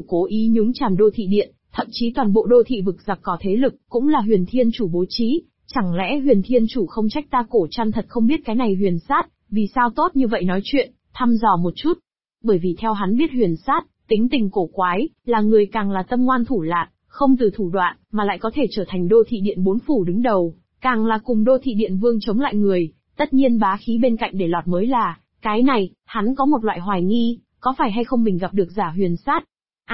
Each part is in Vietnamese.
cố ý nhúng chàm đô thị điện, thậm chí toàn bộ đô thị vực giặc cỏ thế lực, cũng là Huyền Thiên Chủ bố trí. Chẳng lẽ Huyền Thiên Chủ không trách ta Cổ Trăn thật không biết cái này Huyền Sát, vì sao tốt như vậy nói chuyện, thăm dò một chút. Bởi vì theo hắn biết Huyền Sát, tính tình cổ quái, là người càng là tâm ngoan thủ lạn, không từ thủ đoạn, mà lại có thể trở thành đô thị điện 4 phủ đứng đầu, càng là cùng đô thị điện vương chống lại người, tất nhiên bá khí bên cạnh để lọt mới là. Cái này, hắn có một loại hoài nghi, có phải hay không mình gặp được giả Huyền Sát.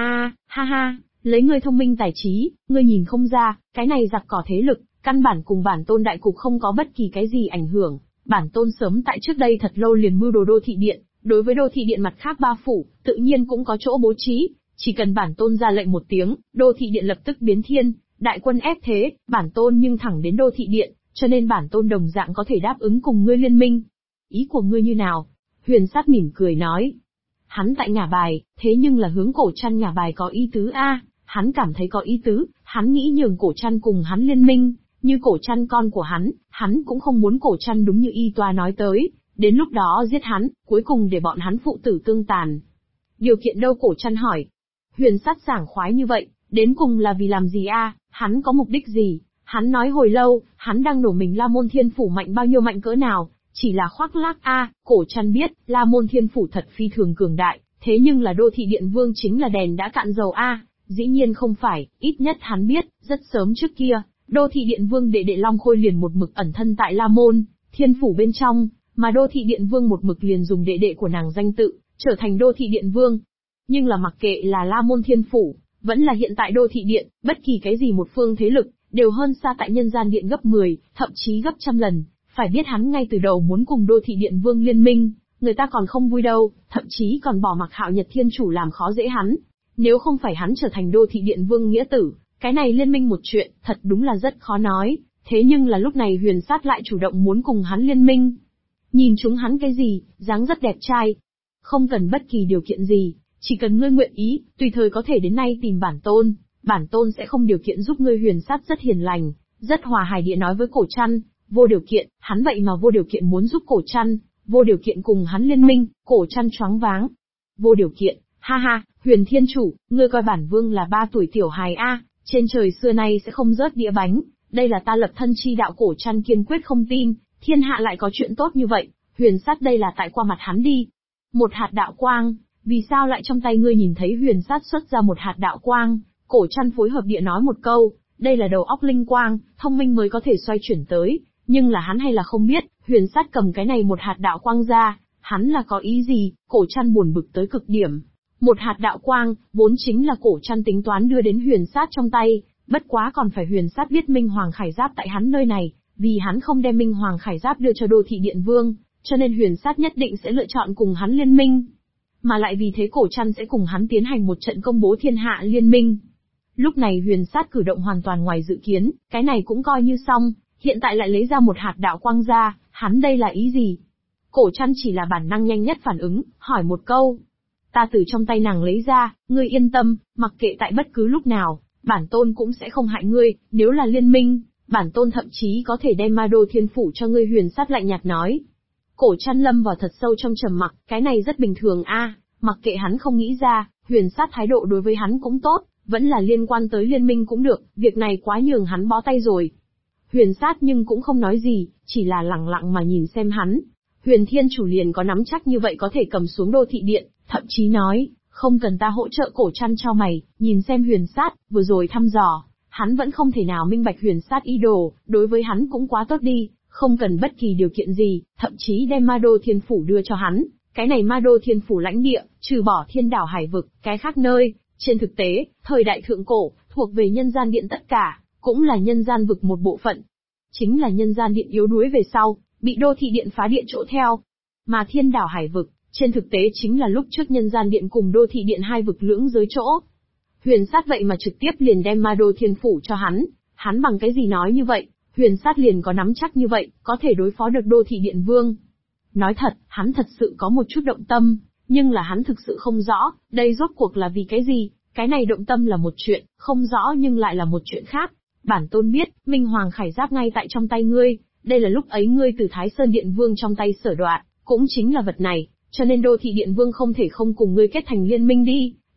Ha ha, lấy ngươi thông minh tài trí, ngươi nhìn không ra, cái này giặc cỏ thế lực, căn bản cùng bản tôn đại cục không có bất kỳ cái gì ảnh hưởng. Bản tôn sớm tại trước đây thật lâu liền mưu đồ đô thị điện, đối với đô thị điện mặt khác 3 phủ, tự nhiên cũng có chỗ bố trí, chỉ cần bản tôn ra lệnh một tiếng, đô thị điện lập tức biến thiên, đại quân ép thế, bản tôn nhưng thẳng đến đô thị điện, cho nên bản tôn đồng dạng có thể đáp ứng cùng ngươi liên minh. Ý của ngươi như nào? Huyền Sát mỉm cười nói. Hắn tại ngả bài, thế nhưng là hướng Cổ Trăn ngả bài có ý tứ hắn cảm thấy có ý tứ, hắn nghĩ nhường Cổ Trăn cùng hắn liên minh, như Cổ Trăn con của hắn cũng không muốn Cổ Trăn đúng như y toa nói tới, đến lúc đó giết hắn, cuối cùng để bọn hắn phụ tử tương tàn. Điều kiện đâu? Cổ Trăn hỏi. Huyền Sát sảng khoái như vậy, đến cùng là vì làm gì hắn có mục đích gì? Hắn nói hồi lâu, hắn đang nổ mình La Môn Thiên Phủ mạnh bao nhiêu, mạnh cỡ nào, chỉ là khoác lác Cổ Trăn biết, La Môn Thiên Phủ thật phi thường cường đại, thế nhưng là đô thị điện vương chính là đèn đã cạn dầu dĩ nhiên không phải, ít nhất hắn biết, rất sớm trước kia, đô thị điện vương đệ đệ Long Khôi liền một mực ẩn thân tại La Môn Thiên Phủ bên trong, mà đô thị điện vương một mực liền dùng đệ đệ của nàng danh tự, trở thành đô thị điện vương. Nhưng là mặc kệ là La Môn Thiên Phủ, vẫn là hiện tại đô thị điện, bất kỳ cái gì một phương thế lực, đều hơn xa tại nhân gian điện gấp 10, thậm chí gấp trăm lần. Phải biết hắn ngay từ đầu muốn cùng đô thị điện vương liên minh, người ta còn không vui đâu, thậm chí còn bỏ mặc Hạo Nhật Thiên Chủ làm khó dễ hắn. Nếu không phải hắn trở thành đô thị điện vương nghĩa tử, cái này liên minh một chuyện, thật đúng là rất khó nói. Thế nhưng là lúc này Huyền Sát lại chủ động muốn cùng hắn liên minh. Nhìn chúng hắn cái gì, dáng rất đẹp trai. Không cần bất kỳ điều kiện gì, chỉ cần ngươi nguyện ý, tùy thời có thể đến nay tìm bản tôn sẽ không điều kiện giúp ngươi. Huyền Sát rất hiền lành, rất hòa hài địa nói với Cổ Trăn, vô điều kiện, hắn vậy mà vô điều kiện muốn giúp Cổ Trăn, vô điều kiện cùng hắn liên minh. Cổ Trăn choáng váng. Vô điều kiện, ha ha, Huyền Thiên Chủ, ngươi coi bản vương là 3 tuổi tiểu hài trên trời xưa nay sẽ không rớt đĩa bánh, đây là ta lập thân chi đạo. Cổ Trăn kiên quyết không tin, thiên hạ lại có chuyện tốt như vậy. Huyền Sát đây là tại qua mặt hắn đi. Một hạt đạo quang, vì sao lại trong tay ngươi? Nhìn thấy Huyền Sát xuất ra một hạt đạo quang, Cổ Trăn phối hợp địa nói một câu, đây là đầu óc linh quang, thông minh mới có thể xoay chuyển tới, nhưng là hắn hay là không biết, Huyền Sát cầm cái này một hạt đạo quang ra, hắn là có ý gì? Cổ Trăn buồn bực tới cực điểm. Một hạt đạo quang, vốn chính là Cổ Trăn tính toán đưa đến Huyền Sát trong tay, bất quá còn phải Huyền Sát biết Minh Hoàng Khải Giáp tại hắn nơi này, vì hắn không đem Minh Hoàng Khải Giáp đưa cho đô thị điện vương, cho nên Huyền Sát nhất định sẽ lựa chọn cùng hắn liên minh. Mà lại vì thế Cổ Trăn sẽ cùng hắn tiến hành một trận công bố thiên hạ liên minh. Lúc này Huyền Sát cử động hoàn toàn ngoài dự kiến, cái này cũng coi như xong, hiện tại lại lấy ra một hạt đạo quang ra, hắn đây là ý gì? Cổ Trăn chỉ là bản năng nhanh nhất phản ứng, hỏi một câu. Ta từ trong tay nàng lấy ra, ngươi yên tâm, mặc kệ tại bất cứ lúc nào, bản tôn cũng sẽ không hại ngươi, nếu là liên minh, bản tôn thậm chí có thể đem Ma Đô Thiên Phủ cho ngươi. Huyền Sát lạnh nhạt nói. Cổ Trăn lâm vào thật sâu trong trầm mặc, cái này rất bình thường mặc kệ hắn không nghĩ ra, Huyền Sát thái độ đối với hắn cũng tốt, vẫn là liên quan tới liên minh cũng được, việc này quá nhường hắn bó tay rồi. Huyền Sát nhưng cũng không nói gì, chỉ là lặng lặng mà nhìn xem hắn. Huyền Thiên Chủ liền có nắm chắc như vậy có thể cầm xuống đô thị điện, thậm chí nói, không cần ta hỗ trợ. Cổ Trăn cho mày, nhìn xem Huyền Sát, vừa rồi thăm dò, hắn vẫn không thể nào minh bạch Huyền Sát ý đồ, đối với hắn cũng quá tốt đi, không cần bất kỳ điều kiện gì, thậm chí đem Ma Đô Thiên Phủ đưa cho hắn. Cái này Ma Đô Thiên Phủ lãnh địa, trừ bỏ Thiên Đảo Hải Vực, cái khác nơi, trên thực tế, thời đại thượng cổ, thuộc về nhân gian điện tất cả, cũng là nhân gian vực một bộ phận. Chính là nhân gian điện yếu đuối về sau, bị đô thị điện phá điện chỗ theo. Mà Thiên Đảo Hải Vực, trên thực tế chính là lúc trước nhân gian điện cùng đô thị điện hai vực lưỡng giới chỗ. Huyền Sát vậy mà trực tiếp liền đem Ma Đô Thiên Phủ cho hắn bằng cái gì nói như vậy? Huyền Sát liền có nắm chắc như vậy, có thể đối phó được đô thị điện vương. Nói thật, hắn thật sự có một chút động tâm, nhưng là hắn thực sự không rõ, đây rốt cuộc là vì cái gì? Cái này động tâm là một chuyện, không rõ nhưng lại là một chuyện khác. Bản tôn biết, Minh Hoàng Khải Giáp ngay tại trong tay ngươi, đây là lúc ấy ngươi từ Thái Sơn Điện Vương trong tay sở đoạt, cũng chính là vật này, cho nên đô thị điện vương không thể không cùng ngươi kết thành liên minh đi,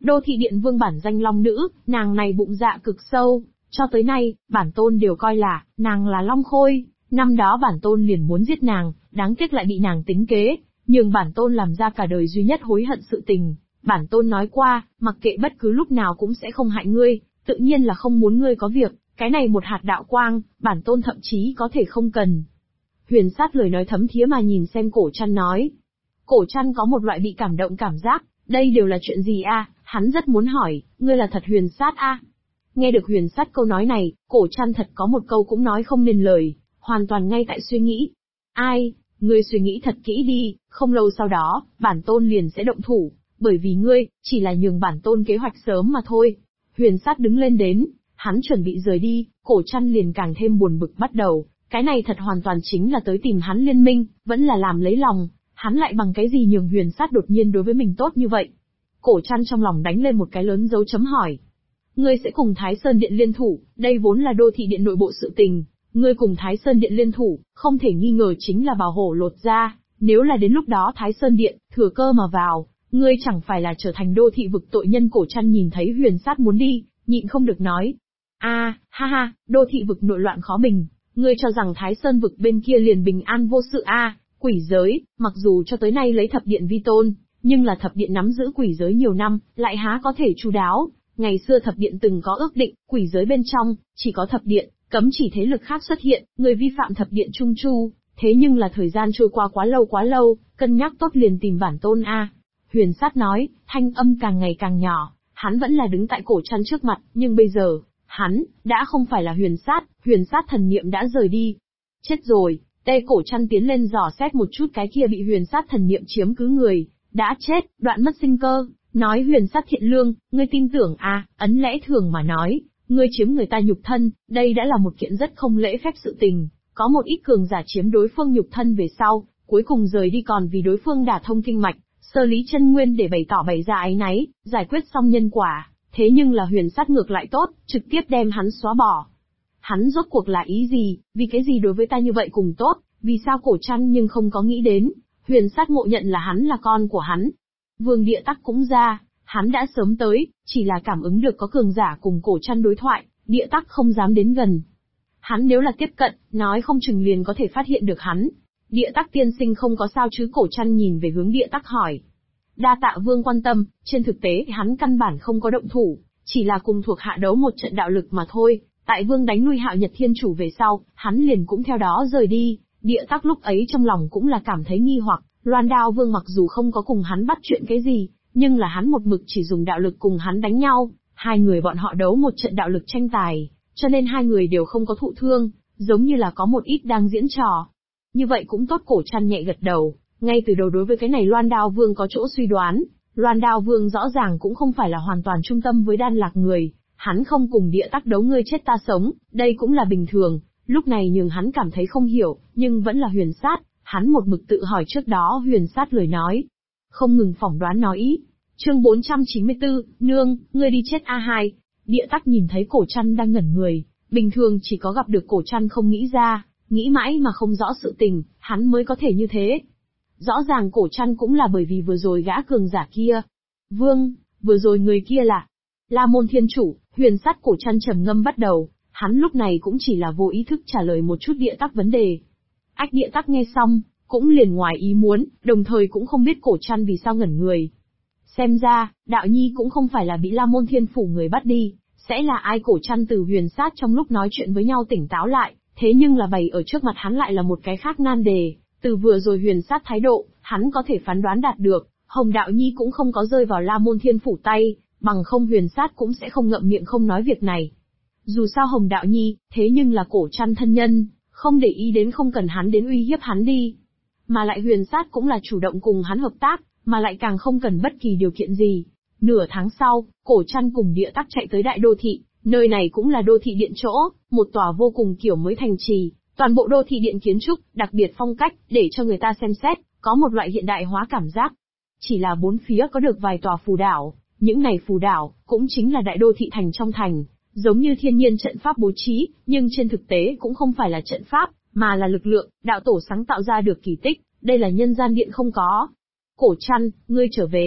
Đô thị điện vương bản danh Long Nữ, nàng này bụng dạ cực sâu, cho tới nay, bản tôn đều coi là, nàng là Long Khôi, năm đó bản tôn liền muốn giết nàng, đáng tiếc lại bị nàng tính kế, nhưng bản tôn làm ra cả đời duy nhất hối hận sự tình. Bản tôn nói qua, mặc kệ bất cứ lúc nào cũng sẽ không hại ngươi, tự nhiên là không muốn ngươi có việc, cái này một hạt đạo quang, bản tôn thậm chí có thể không cần. Huyền Sát lời nói thấm thía mà nhìn xem Cổ Trăn nói. Cổ Trăn có một loại bị cảm động cảm giác, đây đều là chuyện gì a? Hắn rất muốn hỏi, ngươi là thật Huyền Sát a? Nghe được Huyền Sát câu nói này, Cổ Trăn thật có một câu cũng nói không nên lời, hoàn toàn ngay tại suy nghĩ. Ai, ngươi suy nghĩ thật kỹ đi, không lâu sau đó, bản tôn liền sẽ động thủ, bởi vì ngươi, chỉ là nhường bản tôn kế hoạch sớm mà thôi. Huyền Sát đứng lên đến, hắn chuẩn bị rời đi, Cổ Trăn liền càng thêm buồn bực bắt đầu, cái này thật hoàn toàn chính là tới tìm hắn liên minh, vẫn là làm lấy lòng, hắn lại bằng cái gì nhường Huyền Sát đột nhiên đối với mình tốt như vậy. Cổ Trăn trong lòng đánh lên một cái lớn dấu chấm hỏi. Ngươi sẽ cùng Thái Sơn Điện liên thủ, đây vốn là đô thị điện nội bộ sự tình, ngươi cùng Thái Sơn Điện liên thủ, không thể nghi ngờ chính là bảo hổ lột ra, nếu là đến lúc đó Thái Sơn Điện, thừa cơ mà vào, ngươi chẳng phải là trở thành đô thị vực tội nhân. Cổ Trăn nhìn thấy Huyền Sát muốn đi, nhịn không được nói. Ha ha, đô thị vực nội loạn khó bình, ngươi cho rằng Thái Sơn vực bên kia liền bình an vô sự quỷ giới, mặc dù cho tới nay lấy thập điện vi tôn, nhưng là thập điện nắm giữ quỷ giới nhiều năm, lại há có thể chu đáo. Ngày xưa thập điện từng có ước định, quỷ giới bên trong, chỉ có thập điện, cấm chỉ thế lực khác xuất hiện, người vi phạm thập điện trung chu, thế nhưng là thời gian trôi qua quá lâu, cân nhắc tốt liền tìm bản tôn Huyền Sát nói, thanh âm càng ngày càng nhỏ, hắn vẫn là đứng tại Cổ Trăn trước mặt, nhưng bây giờ, hắn, đã không phải là Huyền Sát thần niệm đã rời đi. Chết rồi, Cổ Trăn tiến lên dò xét một chút cái kia bị Huyền Sát thần niệm chiếm cứ người, đã chết, đoạn mất sinh cơ, nói Huyền Sát thiện lương, ngươi tin tưởng ấn lẽ thường mà nói, ngươi chiếm người ta nhục thân, đây đã là một kiện rất không lễ phép sự tình, có một ít cường giả chiếm đối phương nhục thân về sau, cuối cùng rời đi còn vì đối phương đả thông kinh mạch, sơ lý chân nguyên để bày ra áy náy, giải quyết xong nhân quả, thế nhưng là Huyền Sát ngược lại tốt, trực tiếp đem hắn xóa bỏ. Hắn rốt cuộc là ý gì, vì cái gì đối với ta như vậy cùng tốt, vì sao Cổ Trăn nhưng không có nghĩ đến, Huyền Sát ngộ nhận là hắn là con của hắn. Vương Địa Tắc cũng ra, hắn đã sớm tới, chỉ là cảm ứng được có cường giả cùng Cổ Trăn đối thoại, Địa Tắc không dám đến gần. Hắn nếu là tiếp cận, nói không chừng liền có thể phát hiện được hắn. Địa Tắc tiên sinh không có sao chứ? Cổ Trăn nhìn về hướng Địa Tắc hỏi. Đa tạ vương quan tâm, trên thực tế hắn căn bản không có động thủ, chỉ là cùng thuộc hạ đấu một trận đạo lực mà thôi. Tại vương đánh lui Hạo Nhật Thiên Chủ về sau, hắn liền cũng theo đó rời đi. Địa Tắc lúc ấy trong lòng cũng là cảm thấy nghi hoặc, Loan Đao Vương mặc dù không có cùng hắn bắt chuyện cái gì, nhưng là hắn một mực chỉ dùng đạo lực cùng hắn đánh nhau, hai người bọn họ đấu một trận đạo lực tranh tài, cho nên hai người đều không có thụ thương, giống như là có một ít đang diễn trò. Như vậy cũng tốt. Cổ Trăn nhẹ gật đầu, ngay từ đầu đối với cái này Loan Đao Vương có chỗ suy đoán, Loan Đao Vương rõ ràng cũng không phải là hoàn toàn trung tâm với Đan Lạc người, hắn không cùng Địa Tắc đấu ngươi chết ta sống, đây cũng là bình thường. Lúc này nhường hắn cảm thấy không hiểu, nhưng vẫn là Huyền Sát, hắn một mực tự hỏi trước đó Huyền Sát lời nói, không ngừng phỏng đoán nói ý. Chương 494, nương, ngươi đi chết A2. Địa Tắc nhìn thấy Cổ Trăn đang ngẩn người, bình thường chỉ có gặp được Cổ Trăn không nghĩ ra, nghĩ mãi mà không rõ sự tình, hắn mới có thể như thế. Rõ ràng Cổ Trăn cũng là bởi vì vừa rồi gã cường giả kia. Vương, vừa rồi người kia là La Môn Thiên Chủ. Huyền Sát. Cổ Trăn trầm ngâm bắt đầu, hắn lúc này cũng chỉ là vô ý thức trả lời một chút Địa Tắc vấn đề. Địa Tắc nghe xong, cũng liền ngoài ý muốn, đồng thời cũng không biết Cổ Trăn vì sao ngẩn người. Xem ra, đạo nhi cũng không phải là bị La Môn Thiên Phủ người bắt đi, sẽ là ai? Cổ Trăn từ Huyền Sát trong lúc nói chuyện với nhau tỉnh táo lại, thế nhưng là bày ở trước mặt hắn lại là một cái khác nan đề. Từ vừa rồi Huyền Sát thái độ, hắn có thể phán đoán đạt được, Hồng đạo nhi cũng không có rơi vào La Môn Thiên Phủ tay, bằng không Huyền Sát cũng sẽ không ngậm miệng không nói việc này. Dù sao Hồng đạo nhi, thế nhưng là Cổ Trăn thân nhân, không để ý đến không cần hắn đến uy hiếp hắn đi. Mà lại Huyền Sát cũng là chủ động cùng hắn hợp tác, mà lại càng không cần bất kỳ điều kiện gì. Nửa tháng sau, Cổ Trăn cùng Địa Tắc chạy tới Đại Đô Thị, nơi này cũng là đô thị điện chỗ, một tòa vô cùng kiểu mới thành trì, toàn bộ đô thị điện kiến trúc, đặc biệt phong cách, để cho người ta xem xét, có một loại hiện đại hóa cảm giác. Chỉ là bốn phía có được vài tòa phù đảo, những này phù đảo, cũng chính là đại đô thị thành trong thành, giống như thiên nhiên trận pháp bố trí, nhưng trên thực tế cũng không phải là trận pháp, mà là lực lượng, đạo tổ sáng tạo ra được kỳ tích, đây là nhân gian điện không có. Cổ Trăn, ngươi trở về,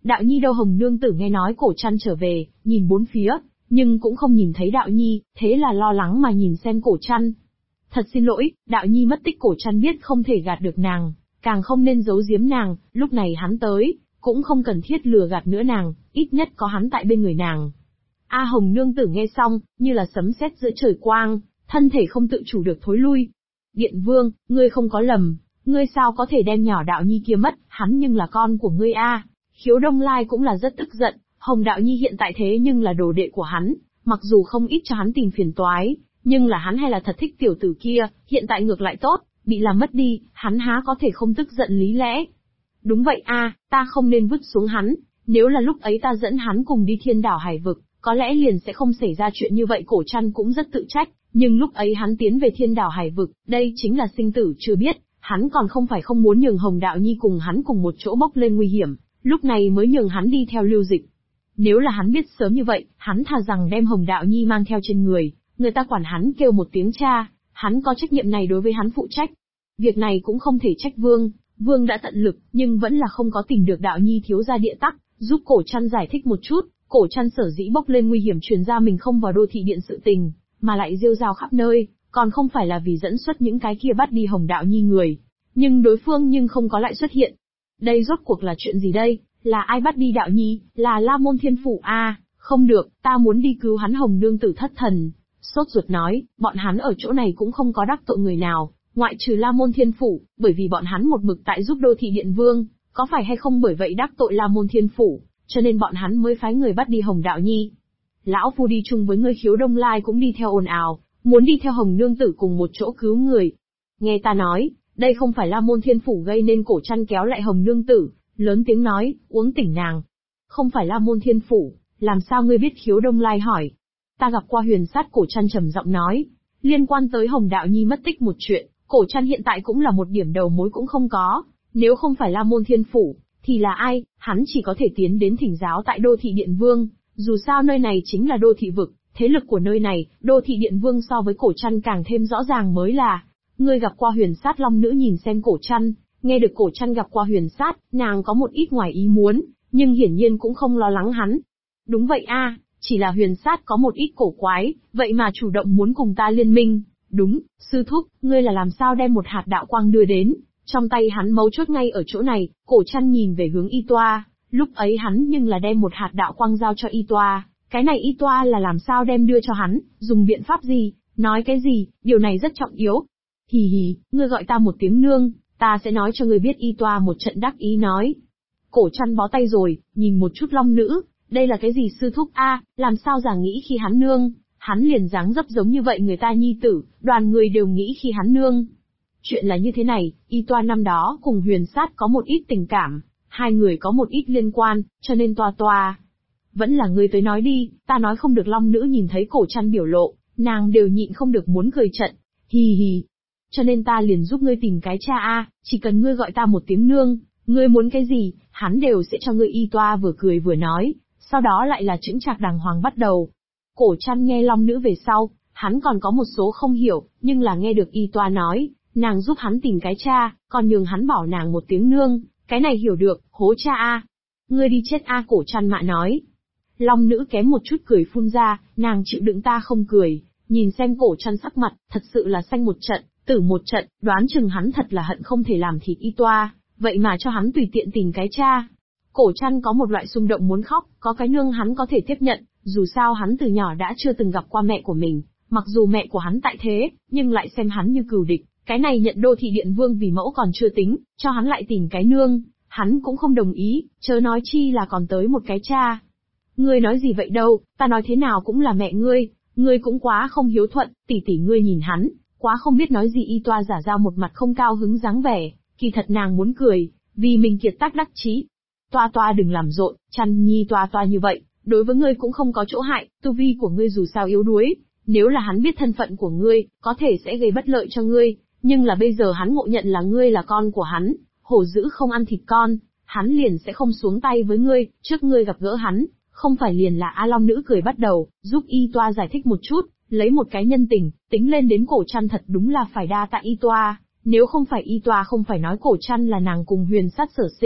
Đạo Nhi đâu? Hồng nương tử nghe nói Cổ Trăn trở về, nhìn bốn phía, nhưng cũng không nhìn thấy Đạo Nhi, thế là lo lắng mà nhìn xem Cổ Trăn. Thật xin lỗi, Đạo Nhi mất tích. Cổ Trăn biết không thể gạt được nàng, càng không nên giấu giếm nàng, lúc này hắn tới, cũng không cần thiết lừa gạt nữa nàng, ít nhất có hắn tại bên người nàng. A Hồng nương tử nghe xong, như là sấm sét giữa trời quang, thân thể không tự chủ được thối lui. Điện Vương, ngươi không có lầm, ngươi sao có thể đem nhỏ Đạo Nhi kia mất, hắn nhưng là con của ngươi a. Khiếu Đông Lai cũng là rất tức giận, Hồng Đạo Nhi hiện tại thế nhưng là đồ đệ của hắn, mặc dù không ít cho hắn tìm phiền toái, nhưng là hắn hay là thật thích tiểu tử kia, hiện tại ngược lại tốt, bị làm mất đi, hắn há có thể không tức giận lý lẽ. Đúng vậy a, ta không nên vứt xuống hắn, nếu là lúc ấy ta dẫn hắn cùng đi Thiên Đảo Hải Vực, có lẽ liền sẽ không xảy ra chuyện như vậy. Cổ Trăn cũng rất tự trách, nhưng lúc ấy hắn tiến về Thiên Đảo Hải Vực, đây chính là sinh tử chưa biết, hắn còn không phải không muốn nhường Hồng Đạo Nhi cùng hắn cùng một chỗ bốc lên nguy hiểm, lúc này mới nhường hắn đi theo Lưu Dịch. Nếu là hắn biết sớm như vậy, hắn thà rằng đem Hồng Đạo Nhi mang theo trên người, người ta quản hắn kêu một tiếng cha, hắn có trách nhiệm này đối với hắn phụ trách. Việc này cũng không thể trách Vương, Vương đã tận lực, nhưng vẫn là không có tìm được Đạo Nhi thiếu gia Địa Tắc, giúp Cổ Trăn giải thích một chút. Cổ Trăn sở dĩ bốc lên nguy hiểm truyền ra mình không vào đô thị điện sự tình, mà lại rêu rao khắp nơi, còn không phải là vì dẫn xuất những cái kia bắt đi Hồng Đạo Nhi người. Nhưng đối phương nhưng không có lại xuất hiện. Đây rốt cuộc là chuyện gì đây? Là ai bắt đi Đạo Nhi? Là La Môn Thiên Phủ a? Không được, ta muốn đi cứu hắn. Hồng nương tử thất thần, sốt ruột nói, bọn hắn ở chỗ này cũng không có đắc tội người nào, ngoại trừ La Môn Thiên Phủ, bởi vì bọn hắn một mực tại giúp đô thị điện vương, có phải hay không bởi vậy đắc tội La Môn Thiên Phủ, cho nên bọn hắn mới phái người bắt đi Hồng Đạo Nhi. Lão phu đi chung với ngươi. Khiếu Đông Lai cũng đi theo ồn ào, muốn đi theo Hồng nương tử cùng một chỗ cứu người. Nghe ta nói, đây không phải La Môn Thiên Phủ gây nên. Cổ Trăn kéo lại Hồng nương tử, lớn tiếng nói, uống tỉnh nàng. Không phải La Môn Thiên Phủ, làm sao ngươi biết? Khiếu Đông Lai hỏi. Ta gặp qua Huyền Sát. Cổ Trăn trầm giọng nói. Liên quan tới Hồng Đạo Nhi mất tích một chuyện, Cổ Trăn hiện tại cũng là một điểm đầu mối cũng không có. Nếu không phải La Môn Thiên Phủ, thì là ai? Hắn chỉ có thể tiến đến thỉnh giáo tại đô thị điện vương. Dù sao nơi này chính là đô thị vực, thế lực của nơi này, đô thị điện vương so với Cổ Trăn càng thêm rõ ràng mới là. Ngươi gặp qua Huyền Sát? Long nữ nhìn xem Cổ Trăn, nghe được Cổ Trăn gặp qua Huyền Sát, nàng có một ít ngoài ý muốn, nhưng hiển nhiên cũng không lo lắng hắn. Đúng vậy a, chỉ là Huyền Sát có một ít cổ quái, vậy mà chủ động muốn cùng ta liên minh. Đúng, sư thúc, ngươi là làm sao đem một hạt đạo quang đưa đến? Trong tay hắn mấu chốt ngay ở chỗ này. Cổ Trăn nhìn về hướng Y Toa, lúc ấy hắn nhưng là đem một hạt đạo quang giao cho Y Toa, cái này Y Toa là làm sao đem đưa cho hắn, dùng biện pháp gì, nói cái gì, điều này rất trọng yếu. Hì hì, ngươi gọi ta một tiếng nương, ta sẽ nói cho ngươi biết. Y Toa một trận đắc ý nói. Cổ Trăn bó tay rồi, nhìn một chút Long nữ, đây là cái gì sư thúc a? Làm sao giả nghĩ khi hắn nương, hắn liền dáng dấp giống như vậy người ta nhi tử, đoàn người đều nghĩ khi hắn nương. Chuyện là như thế này, Y Toa năm đó cùng Huyền Sát có một ít tình cảm, hai người có một ít liên quan, cho nên Toa. Vẫn là ngươi tới nói đi, ta nói không được. Long nữ nhìn thấy Cổ Trăn biểu lộ, nàng đều nhịn không được muốn cười trận, hì hì. Cho nên ta liền giúp ngươi tìm cái cha a, chỉ cần ngươi gọi ta một tiếng nương, ngươi muốn cái gì, hắn đều sẽ cho ngươi. Y Toa vừa cười vừa nói, sau đó lại là chững chạc đàng hoàng bắt đầu. Cổ Trăn nghe Long nữ về sau, hắn còn có một số không hiểu, nhưng là nghe được Y Toa nói, nàng giúp hắn tìm cái cha, còn nhường hắn bảo nàng một tiếng nương, cái này hiểu được, hố cha a. Ngươi đi chết a. Cổ Trăn mạ nói. Long nữ kém một chút cười phun ra, nàng chịu đựng ta không cười, nhìn xem Cổ Trăn sắc mặt, thật sự là xanh một trận, tử một trận, đoán chừng hắn thật là hận không thể làm thịt Y Toa, vậy mà cho hắn tùy tiện tìm cái cha. Cổ Trăn có một loại xung động muốn khóc, có cái nương hắn có thể tiếp nhận, dù sao hắn từ nhỏ đã chưa từng gặp qua mẹ của mình, mặc dù mẹ của hắn tại thế, nhưng lại xem hắn như cừu địch, cái này nhận đô thị điện vương vì mẫu còn chưa tính, cho hắn lại tìm cái nương, hắn cũng không đồng ý, chớ nói chi là còn tới một cái cha. Ngươi nói gì vậy đâu, ta nói thế nào cũng là mẹ ngươi cũng quá không hiếu thuận. Tỷ ngươi nhìn hắn, quá không biết nói gì. Y Toa giả ra một mặt không cao hứng dáng vẻ, kỳ thật nàng muốn cười, vì mình kiệt tác đắc chí. Toa đừng làm rộn, Trăn Nhi Toa như vậy, đối với ngươi cũng không có chỗ hại, tu vi của ngươi dù sao yếu đuối, nếu là hắn biết thân phận của ngươi, có thể sẽ gây bất lợi cho ngươi, nhưng là bây giờ hắn ngộ nhận là ngươi là con của hắn, hổ dữ không ăn thịt con, hắn liền sẽ không xuống tay với ngươi. Trước ngươi gặp gỡ hắn, không phải liền là A. Long nữ cười bắt đầu, giúp Y Toa giải thích một chút, lấy một cái nhân tình, tính lên đến Cổ Trăn thật đúng là phải đa tạ Y Toa, nếu không phải Y Toa không phải nói Cổ Trăn là nàng cùng Huyền Sát sở sinh,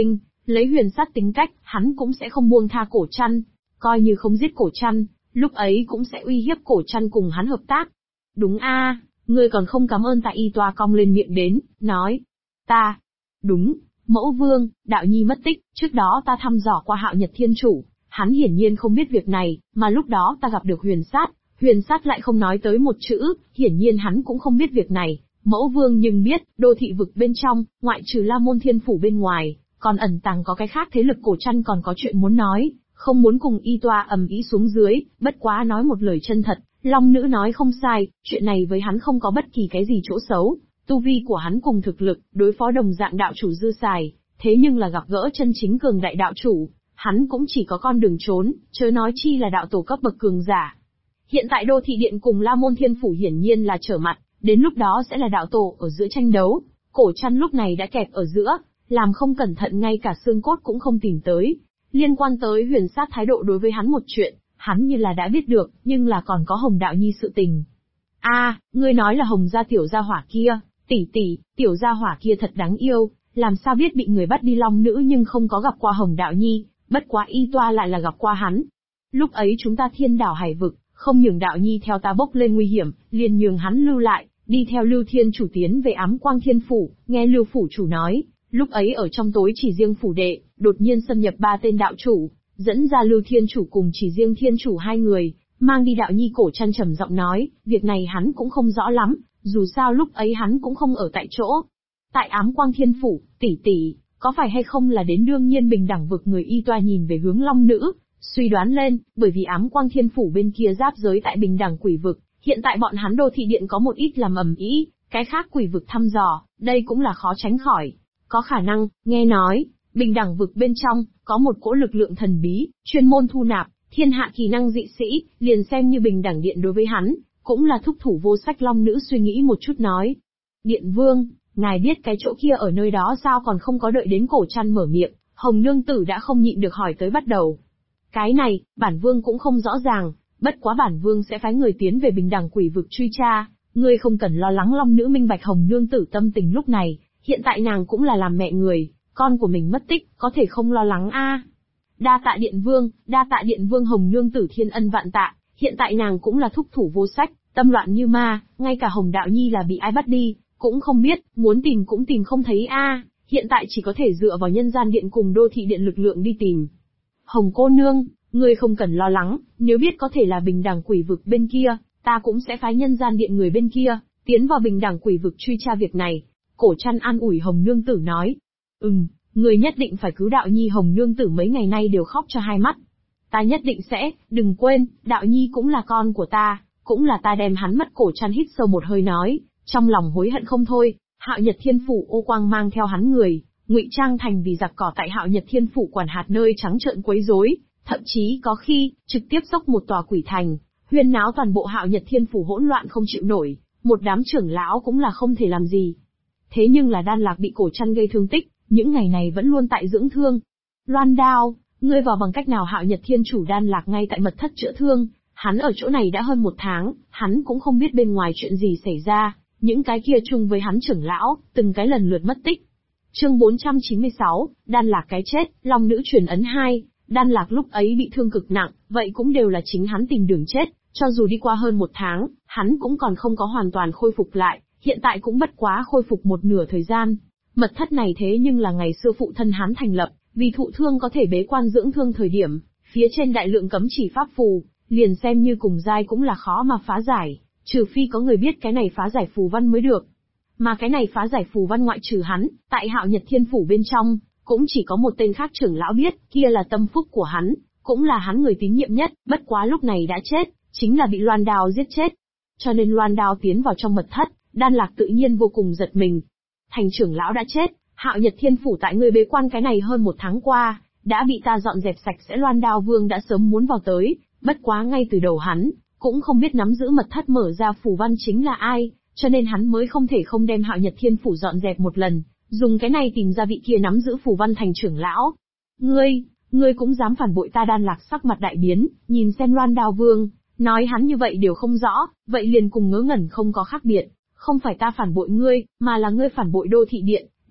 Lấy huyền sát tính cách, hắn cũng sẽ không buông tha Cổ Trăn. Coi như không giết Cổ Trăn, lúc ấy cũng sẽ uy hiếp Cổ Trăn cùng hắn hợp tác. Đúng a, ngươi còn không cảm ơn ta. Y Toa cong lên miệng đến, nói. Ta. Đúng, Mẫu Vương, Đạo Nhi mất tích, trước đó ta thăm dò qua Hạo Nhật Thiên Chủ, hắn hiển nhiên không biết việc này, mà lúc đó ta gặp được huyền sát lại không nói tới một chữ, hiển nhiên hắn cũng không biết việc này. Mẫu Vương nhưng biết, đô thị vực bên trong, ngoại trừ La Môn Thiên Phủ bên ngoài, còn ẩn tàng có cái khác thế lực. Cổ Trăn còn có chuyện muốn nói, không muốn cùng Y Toa ầm ĩ xuống dưới, bất quá nói một lời chân thật, Long Nữ nói không sai, chuyện này với hắn không có bất kỳ cái gì chỗ xấu, tu vi của hắn cùng thực lực, đối phó đồng dạng đạo chủ dư xài, thế nhưng là gặp gỡ chân chính cường đại đạo chủ, hắn cũng chỉ có con đường trốn, chớ nói chi là đạo tổ cấp bậc cường giả. Hiện tại đô thị điện cùng La Môn Thiên Phủ hiển nhiên là trở mặt, đến lúc đó sẽ là đạo tổ ở giữa tranh đấu. Cổ Trăn lúc này đã kẹp ở giữa, làm không cẩn thận ngay cả xương cốt cũng không tìm tới. Liên quan tới huyền sát thái độ đối với hắn một chuyện, hắn như là đã biết được, nhưng là còn có Hồng Đạo Nhi sự tình. Ngươi nói là Hồng gia tiểu gia hỏa kia, tỷ, tiểu gia hỏa kia thật đáng yêu, làm sao biết bị người bắt đi Long Nữ nhưng không có gặp qua Hồng Đạo Nhi, bất quá Y Toa lại là gặp qua hắn. Lúc ấy chúng ta thiên đảo hải vực, không nhường Đạo Nhi theo ta bốc lên nguy hiểm, liền nhường hắn lưu lại, đi theo Lưu Thiên Chủ tiến về Ám Quang Thiên Phủ, nghe Lưu Phủ Chủ nói, lúc ấy ở trong tối chỉ riêng phủ đệ, đột nhiên xâm nhập 3 tên đạo chủ, dẫn ra Lưu Thiên Chủ cùng chỉ riêng Thiên Chủ 2 người, mang đi Đạo Nhi. Cổ Trăn trầm giọng nói, việc này hắn cũng không rõ lắm, dù sao lúc ấy hắn cũng không ở tại chỗ. Tại Ám Quang Thiên Phủ, tỷ, có phải hay không là đến đương nhiên bình đẳng vực? Người Y Toa nhìn về hướng Long Nữ, suy đoán lên, bởi vì Ám Quang Thiên Phủ bên kia giáp giới tại bình đẳng quỷ vực, hiện tại bọn hắn đô thị điện có một ít làm ầm ĩ, cái khác quỷ vực thăm dò, đây cũng là khó tránh khỏi. Có khả năng, nghe nói, bình đẳng vực bên trong, có một cỗ lực lượng thần bí, chuyên môn thu nạp, thiên hạ kỳ năng dị sĩ, liền xem như bình đẳng điện đối với hắn, cũng là thúc thủ vô sách. Long Nữ suy nghĩ một chút nói. Điện Vương, ngài biết cái chỗ kia ở nơi đó sao? Còn không có đợi đến Cổ Trăn mở miệng, Hồng Nương Tử đã không nhịn được hỏi tới bắt đầu. Cái này, bản Vương cũng không rõ ràng, bất quá bản Vương sẽ phái người tiến về bình đẳng quỷ vực truy tra, ngươi không cần lo lắng. Long Nữ minh bạch Hồng Nương Tử tâm tình lúc này, hiện tại nàng cũng là làm mẹ người, con của mình mất tích, có thể không lo lắng Đa tạ Điện Vương. Hồng Nương Tử thiên ân vạn tạ, hiện tại nàng cũng là thúc thủ vô sách, tâm loạn như ma, ngay cả Hồng Đạo Nhi là bị ai bắt đi, cũng không biết, muốn tìm cũng tìm không thấy hiện tại chỉ có thể dựa vào nhân gian điện cùng đô thị điện lực lượng đi tìm. Hồng cô nương, ngươi không cần lo lắng, nếu biết có thể là bình đẳng quỷ vực bên kia, ta cũng sẽ phái nhân gian điện người bên kia, tiến vào bình đẳng quỷ vực truy tra việc này. Cổ Trăn an ủi Hồng Nương Tử nói. Ngươi nhất định phải cứu Đạo Nhi. Hồng Nương Tử mấy ngày nay đều khóc cho hai mắt. Ta nhất định sẽ, đừng quên, Đạo Nhi cũng là con của ta, cũng là ta đem hắn mất. Cổ Trăn hít sâu một hơi nói, trong lòng hối hận không thôi. Hạo Nhật Thiên Phủ Ô Quang mang theo hắn người, ngụy trang thành vì giặc cỏ tại Hạo Nhật Thiên Phủ quản hạt nơi trắng trợn quấy rối, thậm chí có khi trực tiếp dốc một tòa quỷ thành, huyên náo toàn bộ Hạo Nhật Thiên Phủ hỗn loạn không chịu nổi, một đám trưởng lão cũng là không thể làm gì. Thế nhưng là Đan Lạc bị Cổ Trăn gây thương tích, những ngày này vẫn luôn tại dưỡng thương. Loan Đao, ngươi vào bằng cách nào? Hạo Nhật Thiên Chủ Đan Lạc ngay tại mật thất chữa thương, hắn ở chỗ này đã hơn 1 tháng, hắn cũng không biết bên ngoài chuyện gì xảy ra, những cái kia chung với hắn trưởng lão, từng cái lần lượt mất tích. Chương 496, Đan Lạc cái chết. Long Nữ truyền ấn 2, Đan Lạc lúc ấy bị thương cực nặng, vậy cũng đều là chính hắn tìm đường chết, cho dù đi qua hơn 1 tháng, hắn cũng còn không có hoàn toàn khôi phục lại, hiện tại cũng bất quá khôi phục một nửa thời gian. Mật thất này thế nhưng là ngày xưa phụ thân hắn thành lập, vì thụ thương có thể bế quan dưỡng thương thời điểm, phía trên đại lượng cấm chỉ pháp phù, liền xem như cùng giai cũng là khó mà phá giải, trừ phi có người biết cái này phá giải phù văn mới được. Mà cái này phá giải phù văn ngoại trừ hắn, tại Hạo Nhật Thiên Phủ bên trong, cũng chỉ có một tên khác trưởng lão biết, kia là tâm phúc của hắn, cũng là hắn người tín nhiệm nhất, bất quá lúc này đã chết, chính là bị Loan Đao giết chết. Cho nên Loan Đao tiến vào trong mật thất, Đan Lạc tự nhiên vô cùng giật mình. Thành trưởng lão đã chết, Hạo Nhật Thiên Phủ tại người bế quan cái này hơn 1 tháng qua, đã bị ta dọn dẹp sạch sẽ. Loan Đao Vương đã sớm muốn vào tới, bất quá ngay từ đầu hắn cũng không biết nắm giữ mật thất mở ra phù văn chính là ai, cho nên hắn mới không thể không đem Hạo Nhật Thiên Phủ dọn dẹp một lần, dùng cái này tìm ra vị kia nắm giữ phù văn thành trưởng lão. Ngươi cũng dám phản bội ta? Đan Lạc sắc mặt đại biến, nhìn xem Loan Đao Vương, nói hắn như vậy đều không rõ, vậy liền cùng ngớ ngẩn không có khác biệt. Không phải ta phản bội ngươi, mà là ngươi phản bội đô thị điện,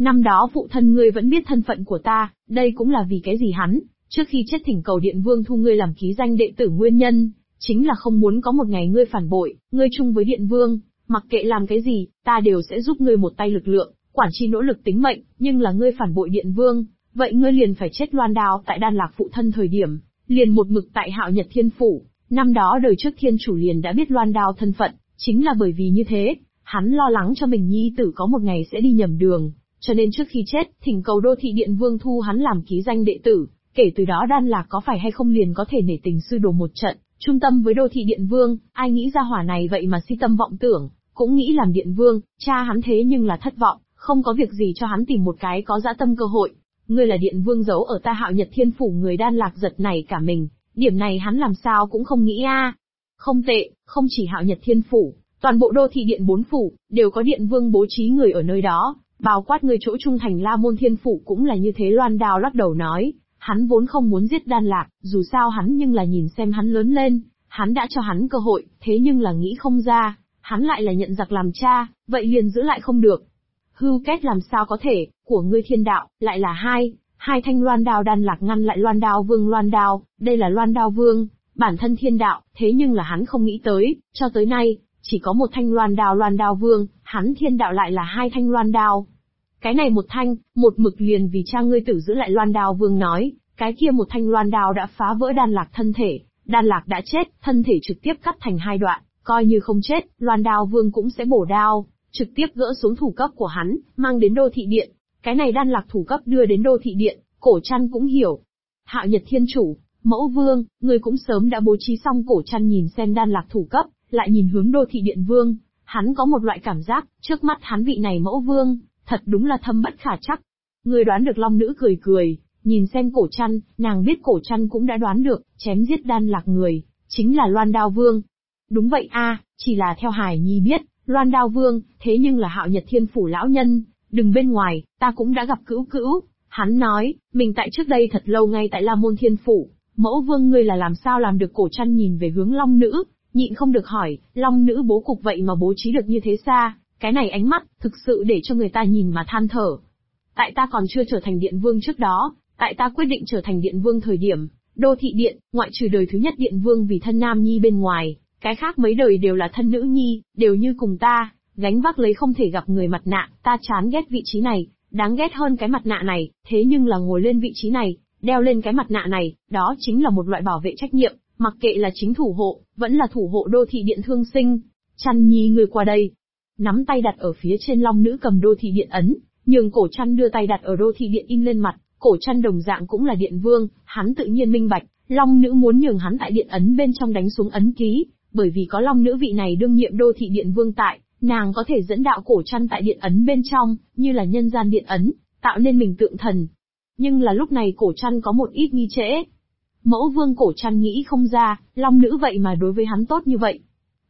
Năm đó phụ thân ngươi vẫn biết thân phận của ta, đây cũng là vì cái gì hắn, trước khi chết thỉnh cầu Điện Vương thu ngươi làm ký danh đệ tử nguyên nhân, chính là không muốn có một ngày ngươi phản bội, ngươi chung với Điện Vương, mặc kệ làm cái gì, ta đều sẽ giúp ngươi một tay lực lượng, quản chi nỗ lực tính mệnh, nhưng là ngươi phản bội Điện Vương, vậy ngươi liền phải chết loan đao tại Đan Lạc phụ thân thời điểm, liền một mực tại Hạo Nhật Thiên Phủ. Năm đó đời trước thiên chủ liền đã biết loan đao thân phận, chính là bởi vì như thế, hắn lo lắng cho mình nhi tử có một ngày sẽ đi nhầm đường, cho nên trước khi chết, thỉnh cầu Đô Thị Điện Vương thu hắn làm ký danh đệ tử, kể từ đó Đan Lạc có phải hay không liền có thể nể tình sư đồ một trận, trung tâm với Đô Thị Điện Vương, ai nghĩ ra hỏa này vậy mà si tâm vọng tưởng, cũng nghĩ làm Điện Vương, cha hắn thế nhưng là thất vọng, không có việc gì cho hắn tìm một cái có dã tâm cơ hội. Ngươi là Điện Vương giấu ở ta Hạo Nhật Thiên Phủ, người Đan Lạc giật này cả mình, điểm này hắn làm sao cũng không nghĩ a. Không tệ, không chỉ Hạo Nhật Thiên Phủ, toàn bộ Đô Thị Điện 4 phủ, đều có Điện Vương bố trí người ở nơi đó, bao quát người chỗ trung thành La Môn Thiên Phủ cũng là như thế. Loan Đao lắc đầu nói, hắn vốn không muốn giết Đan Lạc, dù sao hắn nhưng là nhìn xem hắn lớn lên, hắn đã cho hắn cơ hội, thế nhưng là nghĩ không ra, hắn lại là nhận giặc làm cha, vậy liền giữ lại không được. Hưu kết làm sao có thể, của ngươi thiên đạo, lại là hai thanh loan đao. Đan Lạc ngăn lại Loan Đao Vương. Loan Đao, đây là Loan Đao Vương, bản thân thiên đạo, thế nhưng là hắn không nghĩ tới, cho tới nay, chỉ có một thanh loan đao Loan Đao Vương, hắn thiên đạo lại là hai thanh loan đao. Cái này một thanh, một mực liền vì cha ngươi tử giữ lại. Loan Đao Vương nói, cái kia một thanh loan đao đã phá vỡ Đan Lạc thân thể, Đan Lạc đã chết, thân thể trực tiếp cắt thành hai đoạn, coi như không chết, Loan Đao Vương cũng sẽ bổ đao, trực tiếp gỡ xuống thủ cấp của hắn, mang đến Đô Thị Điện. Cái này Đan Lạc thủ cấp đưa đến Đô Thị Điện, Cổ Trăn cũng hiểu. Hạo Nhật Thiên Chủ, Mẫu Vương, người cũng sớm đã bố trí xong. Cổ Trăn nhìn xem Đan Lạc thủ cấp, lại nhìn hướng Đô Thị Điện Vương, hắn có một loại cảm giác, trước mắt hắn vị này Mẫu Vương, thật đúng là thâm bất khả trắc. Người đoán được? Long Nữ cười cười, nhìn xem Cổ Trăn, nàng biết Cổ Trăn cũng đã đoán được, chém giết Đan Lạc người, chính là Loan Đao Vương. Đúng vậy a, chỉ là theo Hải Nhi biết, Loan Đao Vương, thế nhưng là Hạo Nhật Thiên Phủ lão nhân, đừng bên ngoài, ta cũng đã gặp cữu cữu. Hắn nói, mình tại trước đây thật lâu ngay tại La Môn Thiên Phủ, Mẫu Vương ngươi là làm sao làm được? Cổ Trăn nhìn về hướng Long Nữ, nhịn không được hỏi, Long Nữ bố cục vậy mà bố trí được như thế xa, cái này ánh mắt, thực sự để cho người ta nhìn mà than thở. Tại ta còn chưa trở thành Điện Vương trước đó, tại ta quyết định trở thành Điện Vương thời điểm, Đô Thị Điện, ngoại trừ đời thứ nhất Điện Vương vì thân nam nhi bên ngoài, cái khác mấy đời đều là thân nữ nhi, đều như cùng ta, gánh vác lấy không thể gặp người mặt nạ. Ta chán ghét vị trí này, đáng ghét hơn cái mặt nạ này, thế nhưng là ngồi lên vị trí này, đeo lên cái mặt nạ này, đó chính là một loại bảo vệ trách nhiệm, mặc kệ là chính thủ hộ, vẫn là thủ hộ Đô Thị Điện thương sinh. Trăn Nhi người qua đây. Nắm tay đặt ở phía trên. Long Nữ cầm Đô Thị Điện ấn, nhường Cổ Trăn đưa tay đặt ở Đô Thị Điện in lên mặt. Cổ Trăn đồng dạng cũng là Điện Vương, hắn tự nhiên minh bạch, Long Nữ muốn nhường hắn tại điện ấn bên trong đánh xuống ấn ký, bởi vì có Long Nữ vị này đương nhiệm Đô Thị Điện Vương tại, nàng có thể dẫn đạo Cổ Trăn tại điện ấn bên trong, như là nhân gian điện ấn, tạo nên mình tượng thần. Nhưng là lúc này Cổ Trăn có một ít nghi trễ. Mẫu Vương, Cổ Trăn nghĩ không ra, Long Nữ vậy mà đối với hắn tốt như vậy.